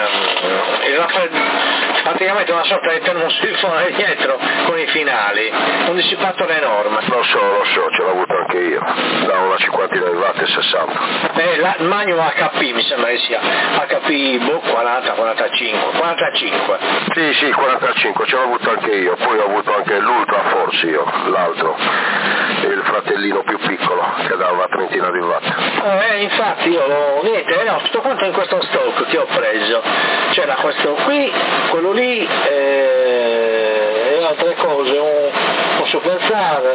il praticamente una sorta di termosifone dietro con i finali, un dissipatore enorme. Lo so, lo so, ce l'ho avuto anche io, da una cinquantina di watt e sessanta. Eh, la, il Magnum H P mi sembra che sia H P boh, quaranta quarantacinque, quarantacinque. Sì, sì, quarantacinque, ce l'ho avuto anche io, poi ho avuto anche l'Ultra Force io, l'altro, il fratellino più piccolo, che dava una trentina di watt. Eh, infatti io, niente, no, tutto quanto in questo stock che ho preso, c'era questo qui, quello lì eh, e altre cose, un, un Superstar,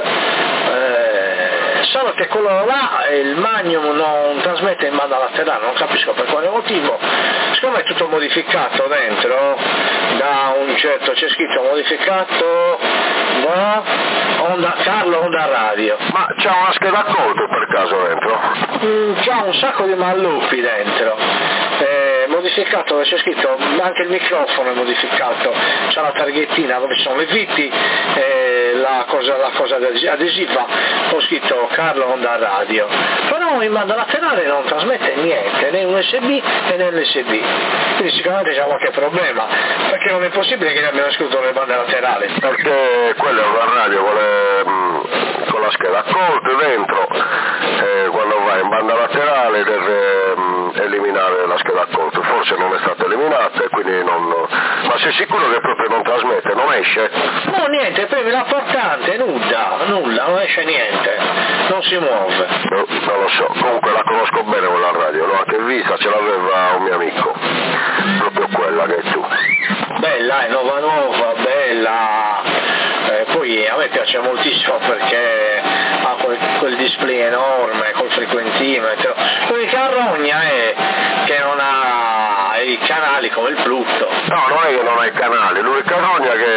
eh, solo che quello là, il Magnum non trasmette in banda laterale, non capisco per quale motivo, secondo me è tutto modificato dentro, da un certo, c'è scritto modificato da Onda, Carlo Onda Radio. Ma c'ha una scheda conto per caso dentro? Mm, c'ha un sacco di malloppi dentro. Eh, modificato, c'è scritto anche il microfono è modificato, c'è la targhettina dove ci sono le viti, eh, la cosa, la cosa adesiva, ho scritto Carlo Onda Radio, però in banda laterale non trasmette niente, né un U S B né un L S B, quindi sicuramente c'è qualche problema, perché non è possibile che ne abbiano scritto le bande laterali. Perché quella è una radio con, le, con la scheda accolta dentro, eh, quando va in banda laterale deve mh, eliminare la scheda accolta, forse non è stata eliminata e quindi non... Ma sei sicuro che proprio non trasmette, non esce? No, niente, premi la portante, nulla, nulla, non esce niente, non si muove. No, non lo so, comunque la conosco bene quella radio, l'ho anche vista, ce l'aveva un mio amico, proprio quella che è tu. Bella, è nuova nuova, bella, eh, poi a me piace moltissimo perché ha quel, quel display enorme, col frequentimetro, l'unica rogna è che non ha i canali come il Pluto. No, non è che non ha i canali, l'unica rogna è che è tutta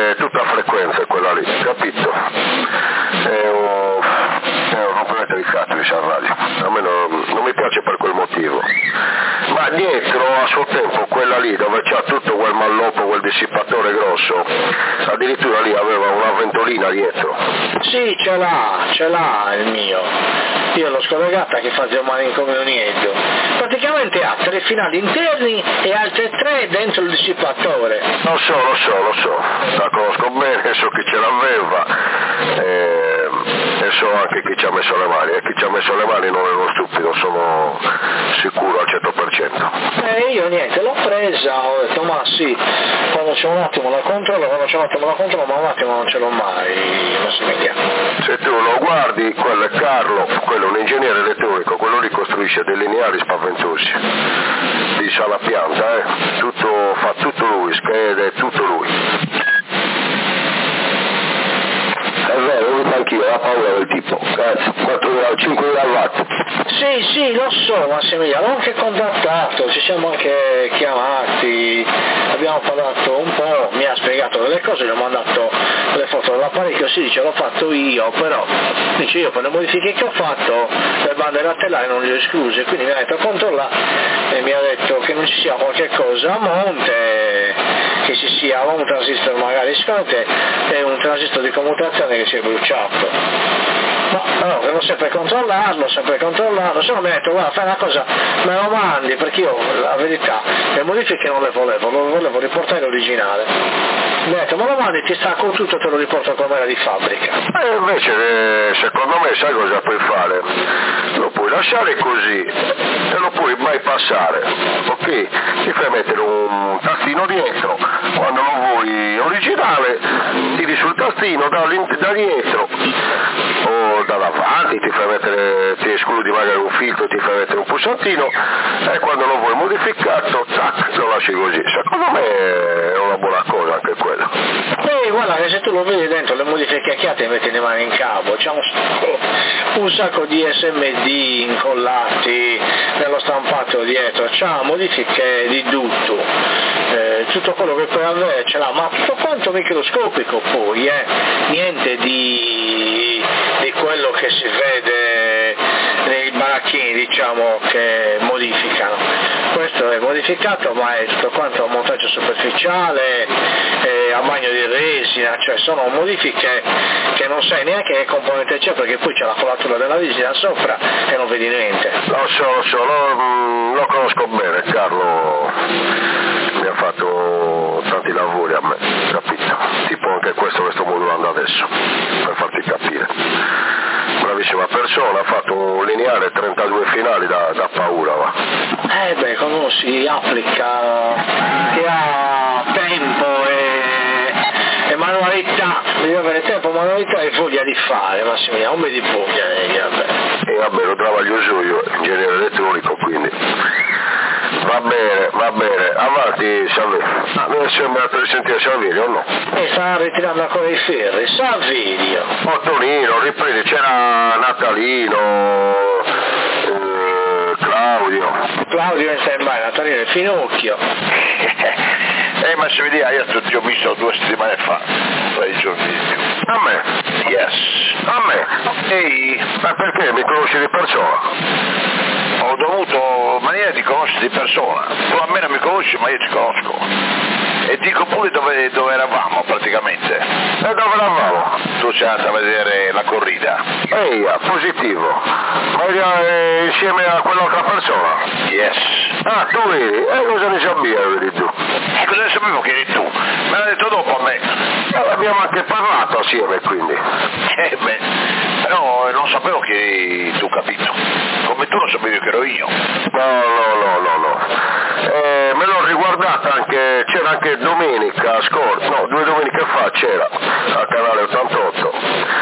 frequenza quella lì, capito? È un, è un rompimento di cazzo di San Radio, a me non, non mi piace per quel motivo. Ma dietro a suo tempo quella lì dove c'ha tutto quel malloppo, quel dissipatore grosso, addirittura lì aveva una ventolina dietro. Sì, ce l'ha, ce l'ha il mio. Io l'ho scollegata che faccio malincomunio. Praticamente ha tre finali interni e altre tre dentro il dissipatore. Lo so, lo so, lo so, la conosco bene, so chi ce l'aveva e, e so anche chi ci ha messo le mani, e chi ci ha messo le mani non è uno stupido, sono sicuro al cento per cento. E io niente, l'ho presa, ho detto ma sì, quando c'è un attimo la controllo, quando c'è un attimo la controllo, ma un attimo non ce l'ho mai, Massimiliano. Se tu lo guardi, quello è Carlo, quello è un ingegnere elettronico, quello lì costruisce dei lineari spaventosi, di sala pianta, eh? tutto, fa tutto lui, schede, tutto lui. È vero, ho avuto anch'io la paura del tipo, cazzo, cinquemila watt. Sì, sì, lo so Massimiliano, l'ho anche contattato, ci siamo anche chiamati, abbiamo parlato un po', mi ha spiegato delle cose, gli ho mandato le foto dell'apparecchio, si dice l'ho fatto io, però dice io per le modifiche che ho fatto le bande latellari non le ho escluse, quindi mi ha detto controlla e mi ha detto che non ci sia qualche cosa a monte, che ci sia un transistor magari sconte e un transistor di commutazione che si è bruciato. No, no, devo sempre controllarlo, sempre controllarlo, se no mi ha detto guarda fai una cosa, me lo mandi, perché io la verità le modifiche non le volevo, lo volevo riportare l'originale. Mi ha detto me lo mandi, ti stacco tutto e te lo riporto come era di fabbrica. E invece eh, secondo me sai cosa puoi fare? Lo puoi lasciare così e lo puoi bypassare, ok? Ti fai mettere un tastino dietro, quando lo vuoi originale tiri sul tastino da, da dietro o da davanti, ti fai mettere, ti escludi magari un filtro, ti fai mettere un pulsantino e quando lo vuoi modificato, tac, lo lasci così. Secondo me è una buona cosa anche quella. E guarda che se tu lo vedi dentro le modifiche chiate metti le mani in cavo, c'è un sacco, un sacco di S M D incollati nello stampato dietro, c'ha modifiche di tutto, eh, tutto quello che puoi avere ce l'ha, ma tutto quanto microscopico poi, eh, niente di, di quello che si vede nei baracchini diciamo che modificano. Questo è modificato ma è tutto quanto a montaggio superficiale, eh, a bagno di resina, cioè sono modifiche che non sai neanche che componente c'è perché poi c'è la colatura della resina sopra e non vedi niente. Lo so, lo so, lo, lo conosco bene, Carlo mi ha fatto tanti lavori a me, capito? Tipo anche questo che sto modulando adesso, per farti capire. Bravissima persona, ha fatto un lineare trentadue finali da, da paura, va. Eh beh, quando si applica, che ha tempo e, e manualità, devi avere tempo, manualità e voglia di fare, Massimiliano, non vedi voglia, eh, vabbè. E vabbè, lo travaglio io, ingegnere elettronico, quindi. Va bene, va bene, avanti Salvini. Ah, mi è sembrato di sentire Salvini o no? E sta ritirando ancora i ferri, Salvini. Ottonino, riprendi, c'era Natalino, eh, Claudio. Claudio in stand-by, Natalino e Finocchio. Eh ma se vedi, io ti ho visto due settimane fa, sei giorni di più. A me? Yes. A me? Ehi, ma perché mi conosci di persona? Ho dovuto maniera di conoscere di persona. Tu a me non mi conosci ma io ti conosco. E dico pure dove, dove eravamo praticamente. E dove eravamo? Tu sei andato a vedere la corrida. Ehi, positivo. Ma eri insieme a quell'altra persona? Yes. Ah, tu eri? E cosa ne sapevi, vedi tu? E cosa ne sapevo che eri tu? Me l'ha detto dopo a me. E abbiamo anche parlato assieme, quindi. Eh beh, però non sapevo che tu capito. Come tu non sapevi che ero io. No, no, no, no, no. Eh, me l'ho riguardata anche, c'era anche domenica scorsa, no, due domeniche fa c'era, al canale ottantotto.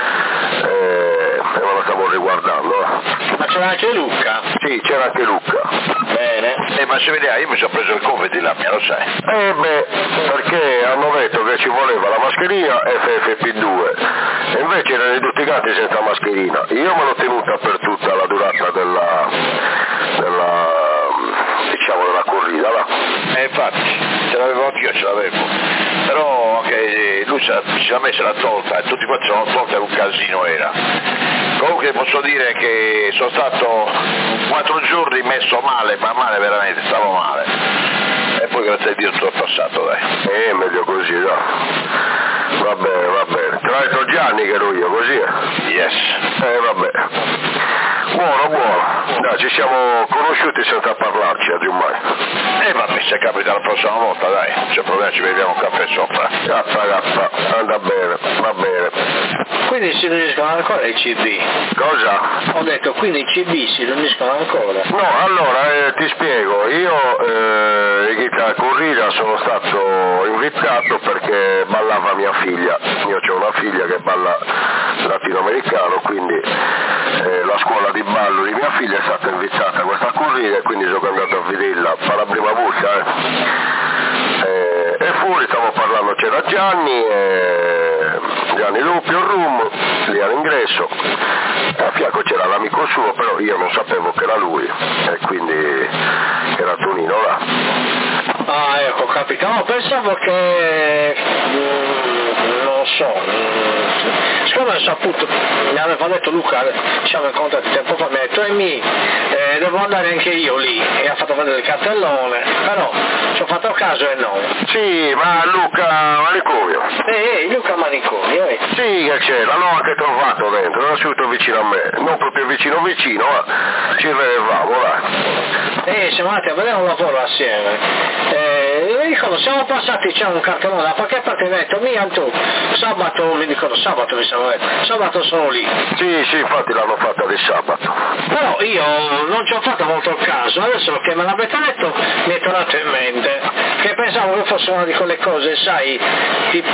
Eh, e me lo stavo riguardando. Ma c'era anche Luca? Sì, c'era anche Luca. Bene. Eh, ma se vedi, io mi sono preso il Covid di là, me lo sai. Eh beh, perché hanno detto che ci voleva la mascherina F F P due, e invece erano tutti gatti senza mascherina. Io me l'ho tenuta per tutta la durata della, della diciamo, della corrida là. Eh, infatti, ce l'avevo anch'io, ce l'avevo. Però anche lui lui secondo me se l'ha tolta e tutti quanti se l'hanno tolta e un casino era. Comunque posso dire che sono stato quattro giorni messo male, ma male veramente, stavo male. E poi grazie a Dio tutto è passato, dai. Eh, meglio così, no? Va bene, va bene. Te l'ha detto Gianni che ero io, così? Yes. Eh, vabbè. Buono, buono. Dai, ci siamo conosciuti senza parlarci, ormai. Eh, vabbè, se capita la prossima volta, dai. Non c'è problema, ci beviamo un caffè sopra. Gappa, gappa. Anda bene, va bene. Quindi si riuniscono ancora i C B? Cosa? Ho detto, quindi i C B si riuniscono ancora? No, allora, eh, ti spiego. Io, eh, a Corrida sono stato invitato perché ballava mia figlia. Io ho una figlia che balla latinoamericano, quindi eh, la scuola di ballo di mia figlia è stata invitata a questa corrida e quindi sono andato a vederla per la prima volta. Eh. Eh, e fuori stavo parlando, c'era Gianni, eh, Gianni Luppio, Rum, lì all'ingresso, e a fianco c'era l'amico suo, però io non sapevo che era lui, e quindi era Tonino là. Ah, ecco, capito. No, pensavo che, mm, non so, mm, siccome ho saputo, mi aveva detto Luca, ci siamo incontrati tempo fa, mi ha detto, Emi, eh, devo andare anche io lì, e ha fatto vedere il cartellone, però ci ho fatto caso e no. Sì, ma Luca Manicomio. Eh, eh, Luca Manicomio, eh. Sì, che c'è, l'hanno anche trovato dentro, era subito vicino a me, non proprio vicino vicino, ma ci vedevamo, dai. Eh, siamo andati a vedere un lavoro assieme. Eh, mi dicono, siamo passati, c'è un cartellone da qualche parte, mi ha detto, mia tu, sabato, mi dicono, sabato mi sono detto, sabato sono lì. Sì, sì, infatti l'hanno fatta di sabato. Però io non ci ho fatto molto caso, adesso che me l'avete detto mi è tornato in mente, che pensavo che fosse una di quelle cose, sai, tipo,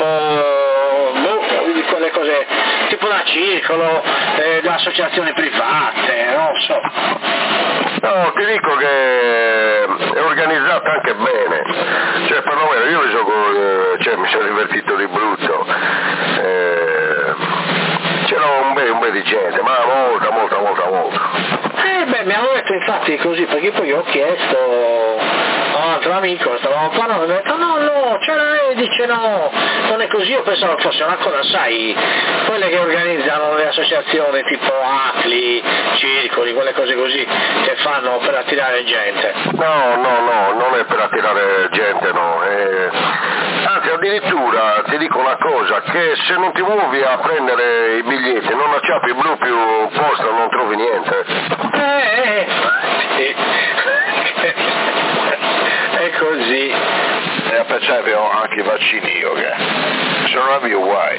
boh, di quelle cose, tipo da circolo, eh, da associazioni private, non so. No, ti dico che è organizzata anche bene, cioè perlomeno io mi sono, cioè, mi sono divertito di brutto, eh, c'era un bel, un bel di gente, ma molta, molta, molta, molta. Eh beh, mi hanno detto infatti così, perché poi io ho chiesto a un altro amico, stavamo parlando, e mi ha detto no, no, c'era lei, dice no, non è così, io pensavo fosse una cosa, sai, quelle che organizzano le associazioni tipo ACLI, circoli, quelle cose così, che fanno per attirare gente. No, no, no, non è per attirare gente, no, è... anzi addirittura ti dico una cosa, che se non ti muovi a prendere i biglietti, non acciappi blu più posto, non trovi niente. Eh, eh, è così. E a pensare ho anche i vaccini io che se non avevo guai.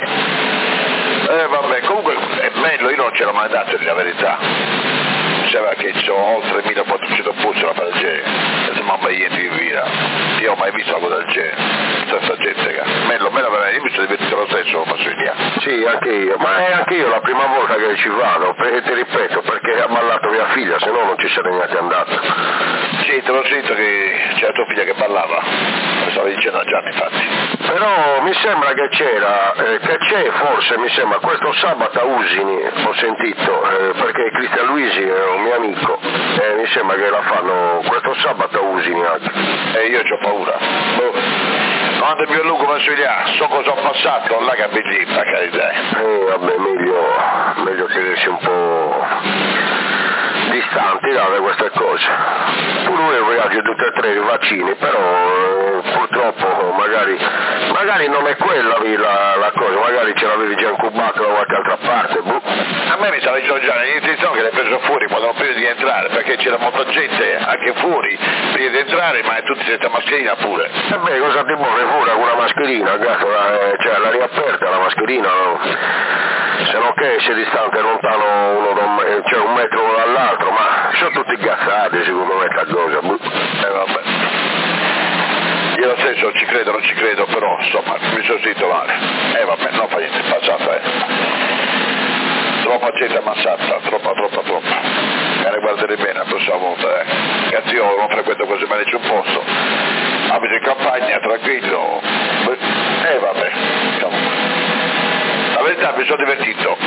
Eh vabbè, comunque è meglio, io non ce l'ho mai dato, la verità. Diceva che c'ho oltre millequattrocento posti da fare del genere, e se mamma niente di via. Io ho mai visto una cosa del genere, stessa gente che meglio, meglio veramente, io mi sono divertito lo stesso, lo faccio in via. Sì, anche io, ma è anche io la prima volta che ci vado, perché ti ripeto, perché ha ballato mia figlia, se no non ci sarei neanche andato. Sì, te l'ho sentito che c'era tua figlia che ballava, lo stavo dicendo a Gianni infatti. Però mi sembra che c'era, eh, che c'è forse, mi sembra, questo sabato a Usini, ho sentito, eh, perché Cristian Luisi è un mio amico, e mi sembra che la fanno questo sabato a Usini anche. E io c'ho paura. Boh. Quando è più lungo verso di là, so cosa ho passato, là che lì, per carità. Eh vabbè, meglio, meglio tenersi un po' distanti da queste cose. Pure noi vogliamo tutti e tre i vaccini, però eh, purtroppo magari, magari non è quella la, la cosa, magari ce l'avevi già incubato da qualche altra parte. Buh. A me mi stava dicendo già all'inizio che l'hai preso fuori quando prima di entrare, perché c'era molta gente anche fuori prima di entrare, ma tutti senza mascherina pure. E beh, cosa ti vuole fuori con una mascherina? Cazzo, eh, cioè l'aria aperta, la mascherina, no? Se non che si distante lontano uno da un, cioè un metro uno dall'altro, ma sono tutti gassati secondo me sta cosa. Buh. Eh vabbè. Io lo stesso ci credo, non ci credo, però insomma mi sono sentito male. Eh vabbè, non fa niente, passata eh. Troppa gente ammassata, troppa, troppa, troppa. Me ne guarderei bene la prossima volta, eh. Cazzo io non frequento cose male, c'è un posto. Abito in campagna, tranquillo. Eh vabbè, insomma. La verità mi sono divertito.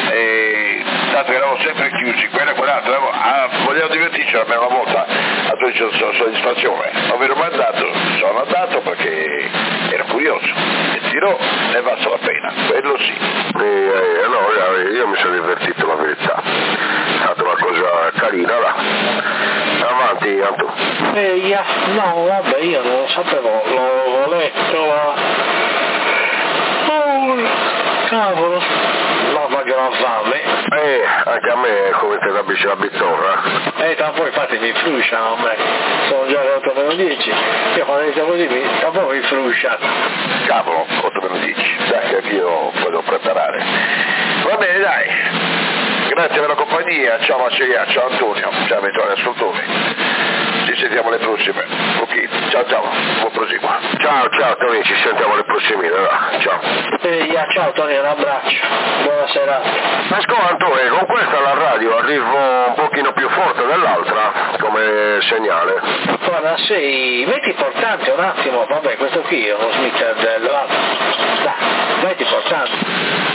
E tanto che eravamo sempre chiusi, quella e quell'altra, ah, vogliamo divertirci almeno una volta a dodici c'ho, c'ho soddisfazione, non vi ero mai andato, sono andato perché ero curioso e dirò ne valsa la pena, quello sì. E, eh, no, io mi sono divertito, la verità, è stata una cosa carina là. Avanti Anto. Eh, yeah, no, vabbè, io non lo sapevo, l'ho, l'ho letto. Oh, cavolo, mamma che la fame. Eh, anche a me è come te capisci la bizzorra. Eh, tra poi infatti mi frusciano a me, sono già le otto meno dieci, io quando inizio così mi, tra poco mi fruscia. Cavolo, otto meno dieci, dai che anch'io devo preparare. Va bene, dai, grazie per la compagnia, ciao Maceria, ciao Antonio, ciao eventuali ascoltatori. Ci sentiamo le prossime. Ok, ciao ciao, buon proseguo. Ciao ciao Tony, ci sentiamo le prossime, là. Ciao. Eh, yeah, ciao Tony, un abbraccio, buona serata. Ascolta Antonio, con questa la radio arrivo un pochino più forte dell'altra come segnale. Guarda, sei, metti portante un attimo, vabbè questo qui è uno Smith del... Dai, metti portante.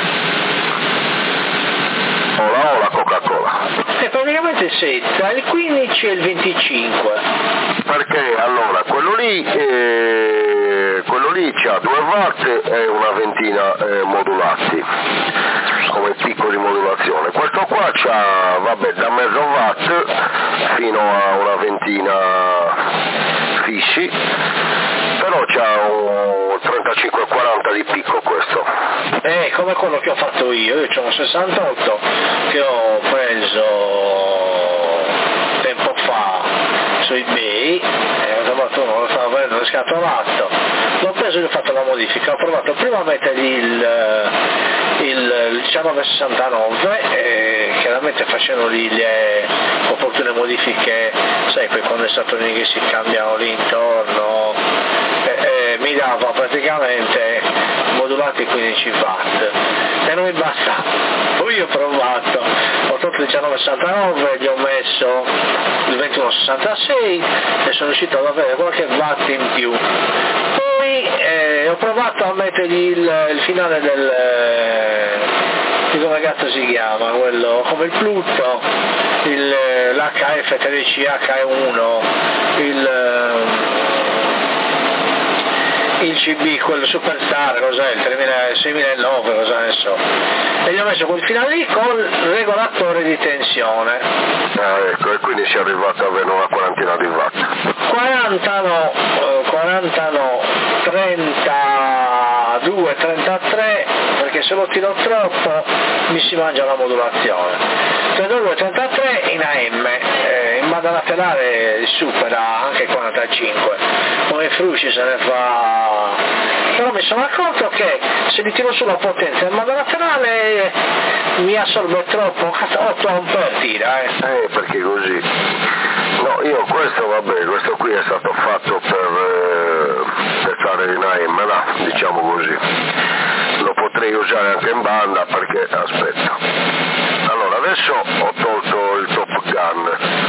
Ola ola Coca-Cola. E praticamente sei tra il quindici e il venticinque. Perché allora quello lì eh, quello lì c'ha due watt e una ventina eh, modulati come picco di modulazione. Questo qua c'ha vabbè da mezzo watt fino a una ventina fissi, però c'ha un trentacinque quaranta di picco questo. Eh, come quello che ho fatto io, io c'ho un sessantotto che ho preso tempo fa su eBay, eh, ho trovato uno, lo stavo vedendo scatolato, l'ho preso e gli ho fatto la modifica, ho provato prima a mettergli il, il, il diciannove sessantanove, eh, chiaramente facendogli le opportune modifiche, sai quei condensatori che si cambiano lì intorno, eh, eh, mi dava praticamente modulati quindici watt e non mi basta. Poi ho provato, ho tolto il diciannove sessantanove, gli ho messo il ventuno sessantasei e sono riuscito ad avere qualche watt in più. Poi eh, ho provato a mettergli il, il finale del di come cazzo si chiama, quello come il Pluto, il, l'H F tredici H uno, il il C B, quello Superstar, cos'è, il tremila, seimilanove, cosa ne so, e gli ho messo quel finale lì col regolatore di tensione. Ah, ecco, e quindi si è arrivato ad avere una quarantina di watt. quaranta no, quaranta no, trentadue, trentatré, perché se lo tiro troppo mi si mangia la modulazione. trentadue, trentatré in A M, eh, in banda laterale supera anche quarantacinque, come Frusci se ne fa. Però mi sono accorto che se li tiro sulla potenza in banda laterale mi assorbe troppo, otto ampere tira, eh. Eh, perché così. No, io questo vabbè, questo qui è stato fatto per, eh, per stare in A M, là, diciamo così. Lo potrei usare anche in banda perché, aspetta. Allora, adesso ho tolto il Top Gun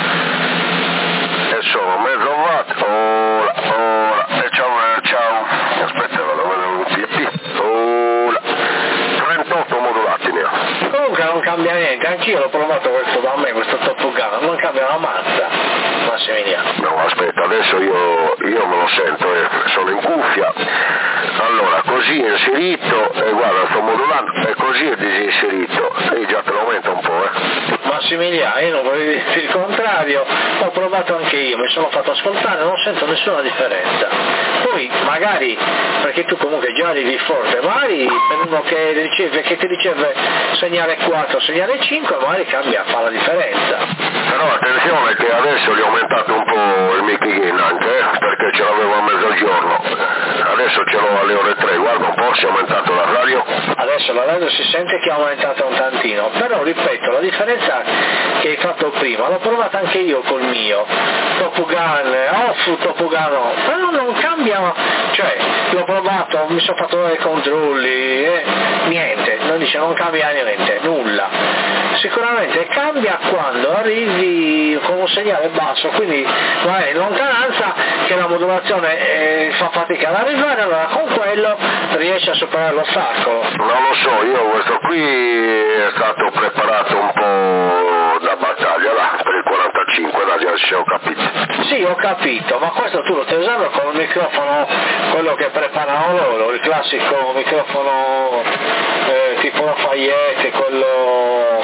e sono mezzo watt, ora, ora, e ciao, ciao, aspetta, vado a vedere un P P, ora, trentotto modulati ne ho. Comunque non cambia niente, anch'io l'ho provato questo da me, questo Top Gun, non cambia una mazza, Massimiliano. No, aspetta, adesso io, io me lo sento, eh, sono in cuffia, allora così è inserito, e eh, guarda sto modulando, e così è disinserito, e già te lo aumenta un po', eh. Massimiliano, io non voglio dire il contrario, ho provato anche io, mi sono fatto ascoltare, non sento nessuna differenza. Poi magari, perché tu comunque già arrivi forte, magari per uno che riceve, che ti riceve segnale quattro, segnale cinque, magari cambia, fa la differenza. Però attenzione che adesso gli ho aumentato un po' il Mickey Gain anche, eh, perché ce l'avevo a mezzogiorno, adesso ce l'ho alle ore tre, guarda un po', si è aumentato la radio. Adesso la radio si sente che è aumentata un tantino, però ripeto, la differenza che hai fatto prima, l'ho provata anche io col mio, Top Gun, off, Top Gun off, però non cambia, cioè l'ho provato, mi sono fatto dei controlli, eh, niente, non dice non cambia niente, nulla. Sicuramente cambia quando arrivi con un segnale basso, quindi vai in lontananza che la modulazione eh, fa fatica ad arrivare, allora con quello riesci a superare l'ostacolo. Non lo so, io questo qui è stato preparato un po' da battaglia là, per il quarantacinque cinque, dai, se ho capito. Sì, ho capito, ma questo tu lo stai usando con il microfono, quello che preparano loro, il classico microfono eh, tipo Lafayette, quello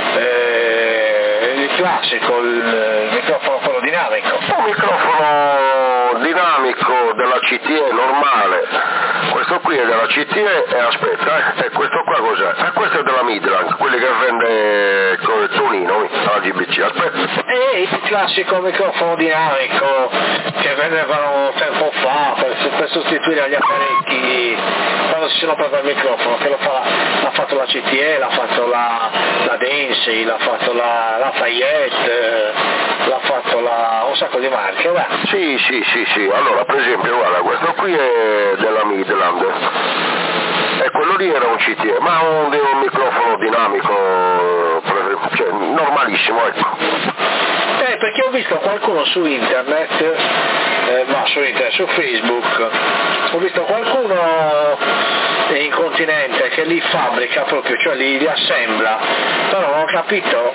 eh, il classico, il, il microfono quello dinamico. Un microfono dinamico della C T E normale, questo qui è della C T E e aspetta, eh, e questo qua cos'è? E questo è della Midland, quelli che vende con il Tonino alla G B C, aspetta. E il classico microfono dinamico che vendevano tempo fa per, per sostituire agli apparecchi quando si sono proprio il microfono, che lo fa, l'ha fatto la C T E, l'ha fatto la, la Densi, l'ha fatto la Lafayette, l'ha fatto la, un sacco di marche, beh. Sì, sì, sì, sì, allora per esempio guarda, questo qui è della Midland e quello lì era un C T E, ma un, un microfono dinamico, cioè normalissimo, ecco. Eh, perché ho visto qualcuno su internet, eh, ma su internet, su Facebook, ho visto qualcuno in continente che li fabbrica proprio, cioè li, li assembla, però non ho capito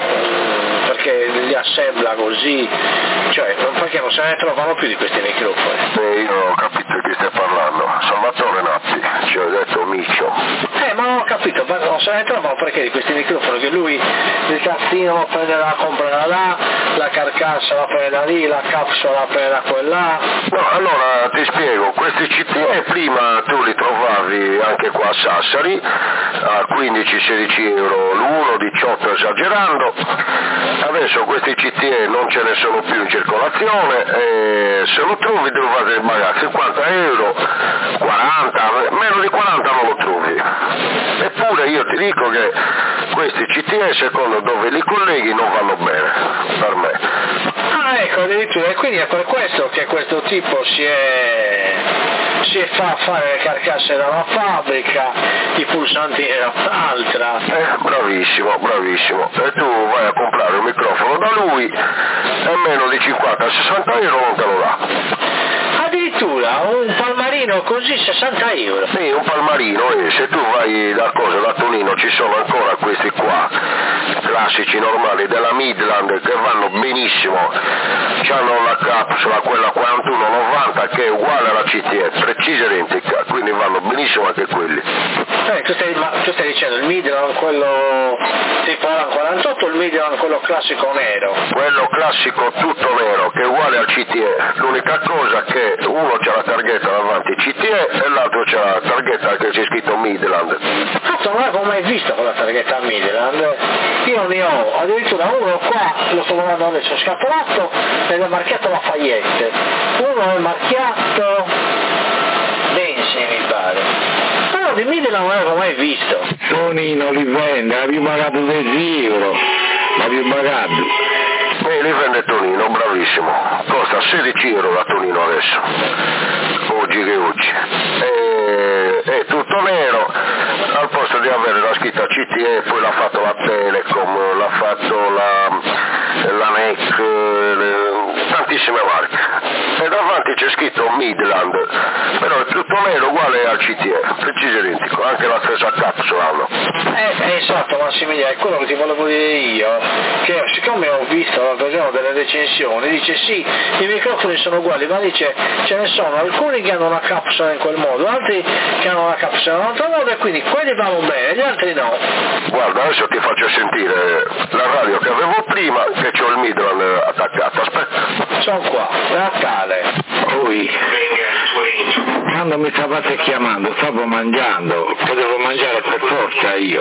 perché li assembla così, cioè perché non se ne trovano più di questi microfoni. Eh, io non ho capito di chi stai parlando, Salvatore Natti, ci ho detto Miccio. Eh, ma non ho capito, ma non se ne trovano perché di questi microfoni, che lui il cazzino lo prende da comprare là, la carcassa la prende da lì, la capsula la prende da quella. No, allora ti spiego, questi C T E prima tu li trovavi anche qua a Sassari a quindici sedici euro l'uno, diciotto esagerando, adesso questi C T E non ce ne sono più in circolazione e se lo trovi devi fare magari cinquanta euro, quaranta, meno di quaranta non lo trovi. Eppure io ti dico che questi C T E secondo dove li colleghi non vanno bene per me. Ah, ecco, addirittura, e quindi è per questo che questo tipo si è si fa fare le carcasse da una fabbrica, i pulsanti da un'altra. Eh, bravissimo, bravissimo. E tu vai a comprare un microfono da lui e meno di cinquanta sessanta euro non te lo dà. Addirittura un palmarino così sessanta euro. Sì, un palmarino, e se tu vai da cosa, da Tonino, ci sono ancora questi qua, classici normali della Midland, che vanno benissimo, hanno la capsula, quella quarantuno novanta, che è uguale alla C T E, precisa identica, quindi vanno benissimo anche quelli. Eh, tu, stai, ma, tu stai dicendo il Midland, quello tipo quarantotto, il Midland, quello classico nero? Quello classico tutto nero, che è uguale al C T E, l'unica cosa che uno c'ha la targhetta davanti C T E e l'altro c'ha la targhetta che c'è scritto Midland. Cazzo, non l'avevo mai visto con la targhetta Midland, io ne ho addirittura uno qua, lo sto guardando adesso, scatolato ed è marchiato Lafayette, uno è marchiato Densi mi pare, però di Midland non l'avevo mai visto. Tonino li vende, l'avevi pagato dieci euro, l'avevi pagato. E li vende Tonino, bravissimo, costa sedici euro da Tonino adesso, oggi che oggi, e, è tutto nero, al posto di avere la scritta C T E poi l'ha fatto la Telecom, l'ha fatto la, la N E C, le, tantissime marche, e davanti c'è scritto Midland, però è tutto nero uguale al C T E, preciso identico, anche la stessa capsula hanno. Eh, esatto Massimiliano, è quello che ti volevo dire io, che siccome ho visto l'altro giorno delle recensioni, dice sì, i microfoni sono uguali, ma dice ce ne sono alcuni che hanno una capsula in quel modo, altri che hanno una capsula in un altro modo e quindi quelli vanno bene, gli altri no. Guarda, adesso ti faccio sentire la radio che avevo prima, che c'ho il Midland attaccato, aspetta. Sono qua, Natale. Poi, quando mi stavate chiamando, stavo mangiando, potevo mangiare per forza io.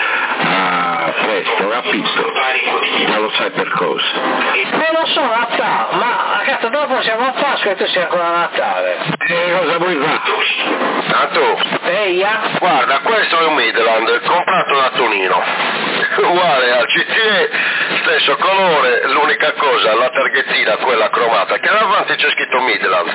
Ah, presto, capito? Ma lo sai per cosa? Eh lo so, Natale, ma cazzo dopo siamo a Pasqua e tu sei ancora a Natale. E cosa vuoi fare? Tanto, Eia? guarda, questo è un Midland comprato da Tonino, uguale al C T E, stesso colore, l'unica cosa, la targhettina, quella cromata, che davanti c'è scritto Midland.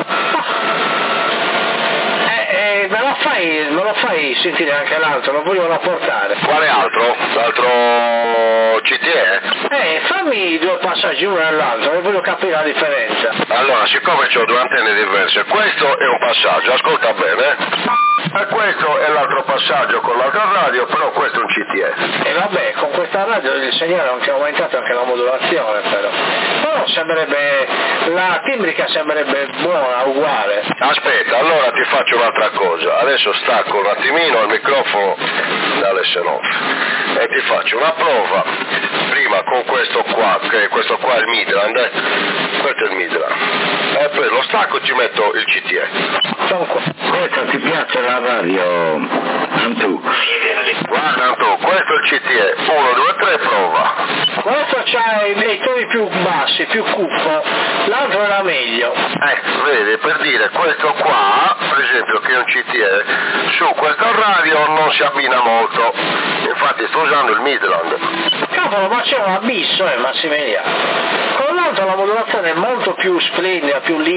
Eh, me lo fai, me lo fai sentire anche l'altro, lo voglio rapportare. Quale altro? L'altro C T E? Eh, fammi due passaggi uno e l'altro, e voglio capire la differenza. Allora, siccome ho due antenne diverse, questo è un passaggio, ascolta bene. E questo è l'altro passaggio con l'altra radio, però questo è un C T E. E vabbè, con questa radio il segnale è anche aumentato anche la modulazione però. Però sembrerebbe, la timbrica sembrerebbe buona, uguale. Aspetta, allora ti faccio un'altra cosa, adesso stacco un attimino il microfono dall'S nove e ti faccio una prova, prima con questo qua, che questo qua è il Midland, eh? Questo è il Midland, e poi lo stacco e ci metto il C T E. Questa ti piace la radio, Antù? Guarda Antù, questo è il C T E, uno, due, tre, prova. Questo c'ha i, i toni più bassi, più cuffo, l'altro era meglio. Eh, vedi, per dire, questo qua, per esempio, che è un C T E, su questo radio non si abbina molto, infatti sto usando il Midland. Cavolo, ma c'è un abisso, eh, Massimiliano. Con l'altro la modulazione è molto più splendida, più libera.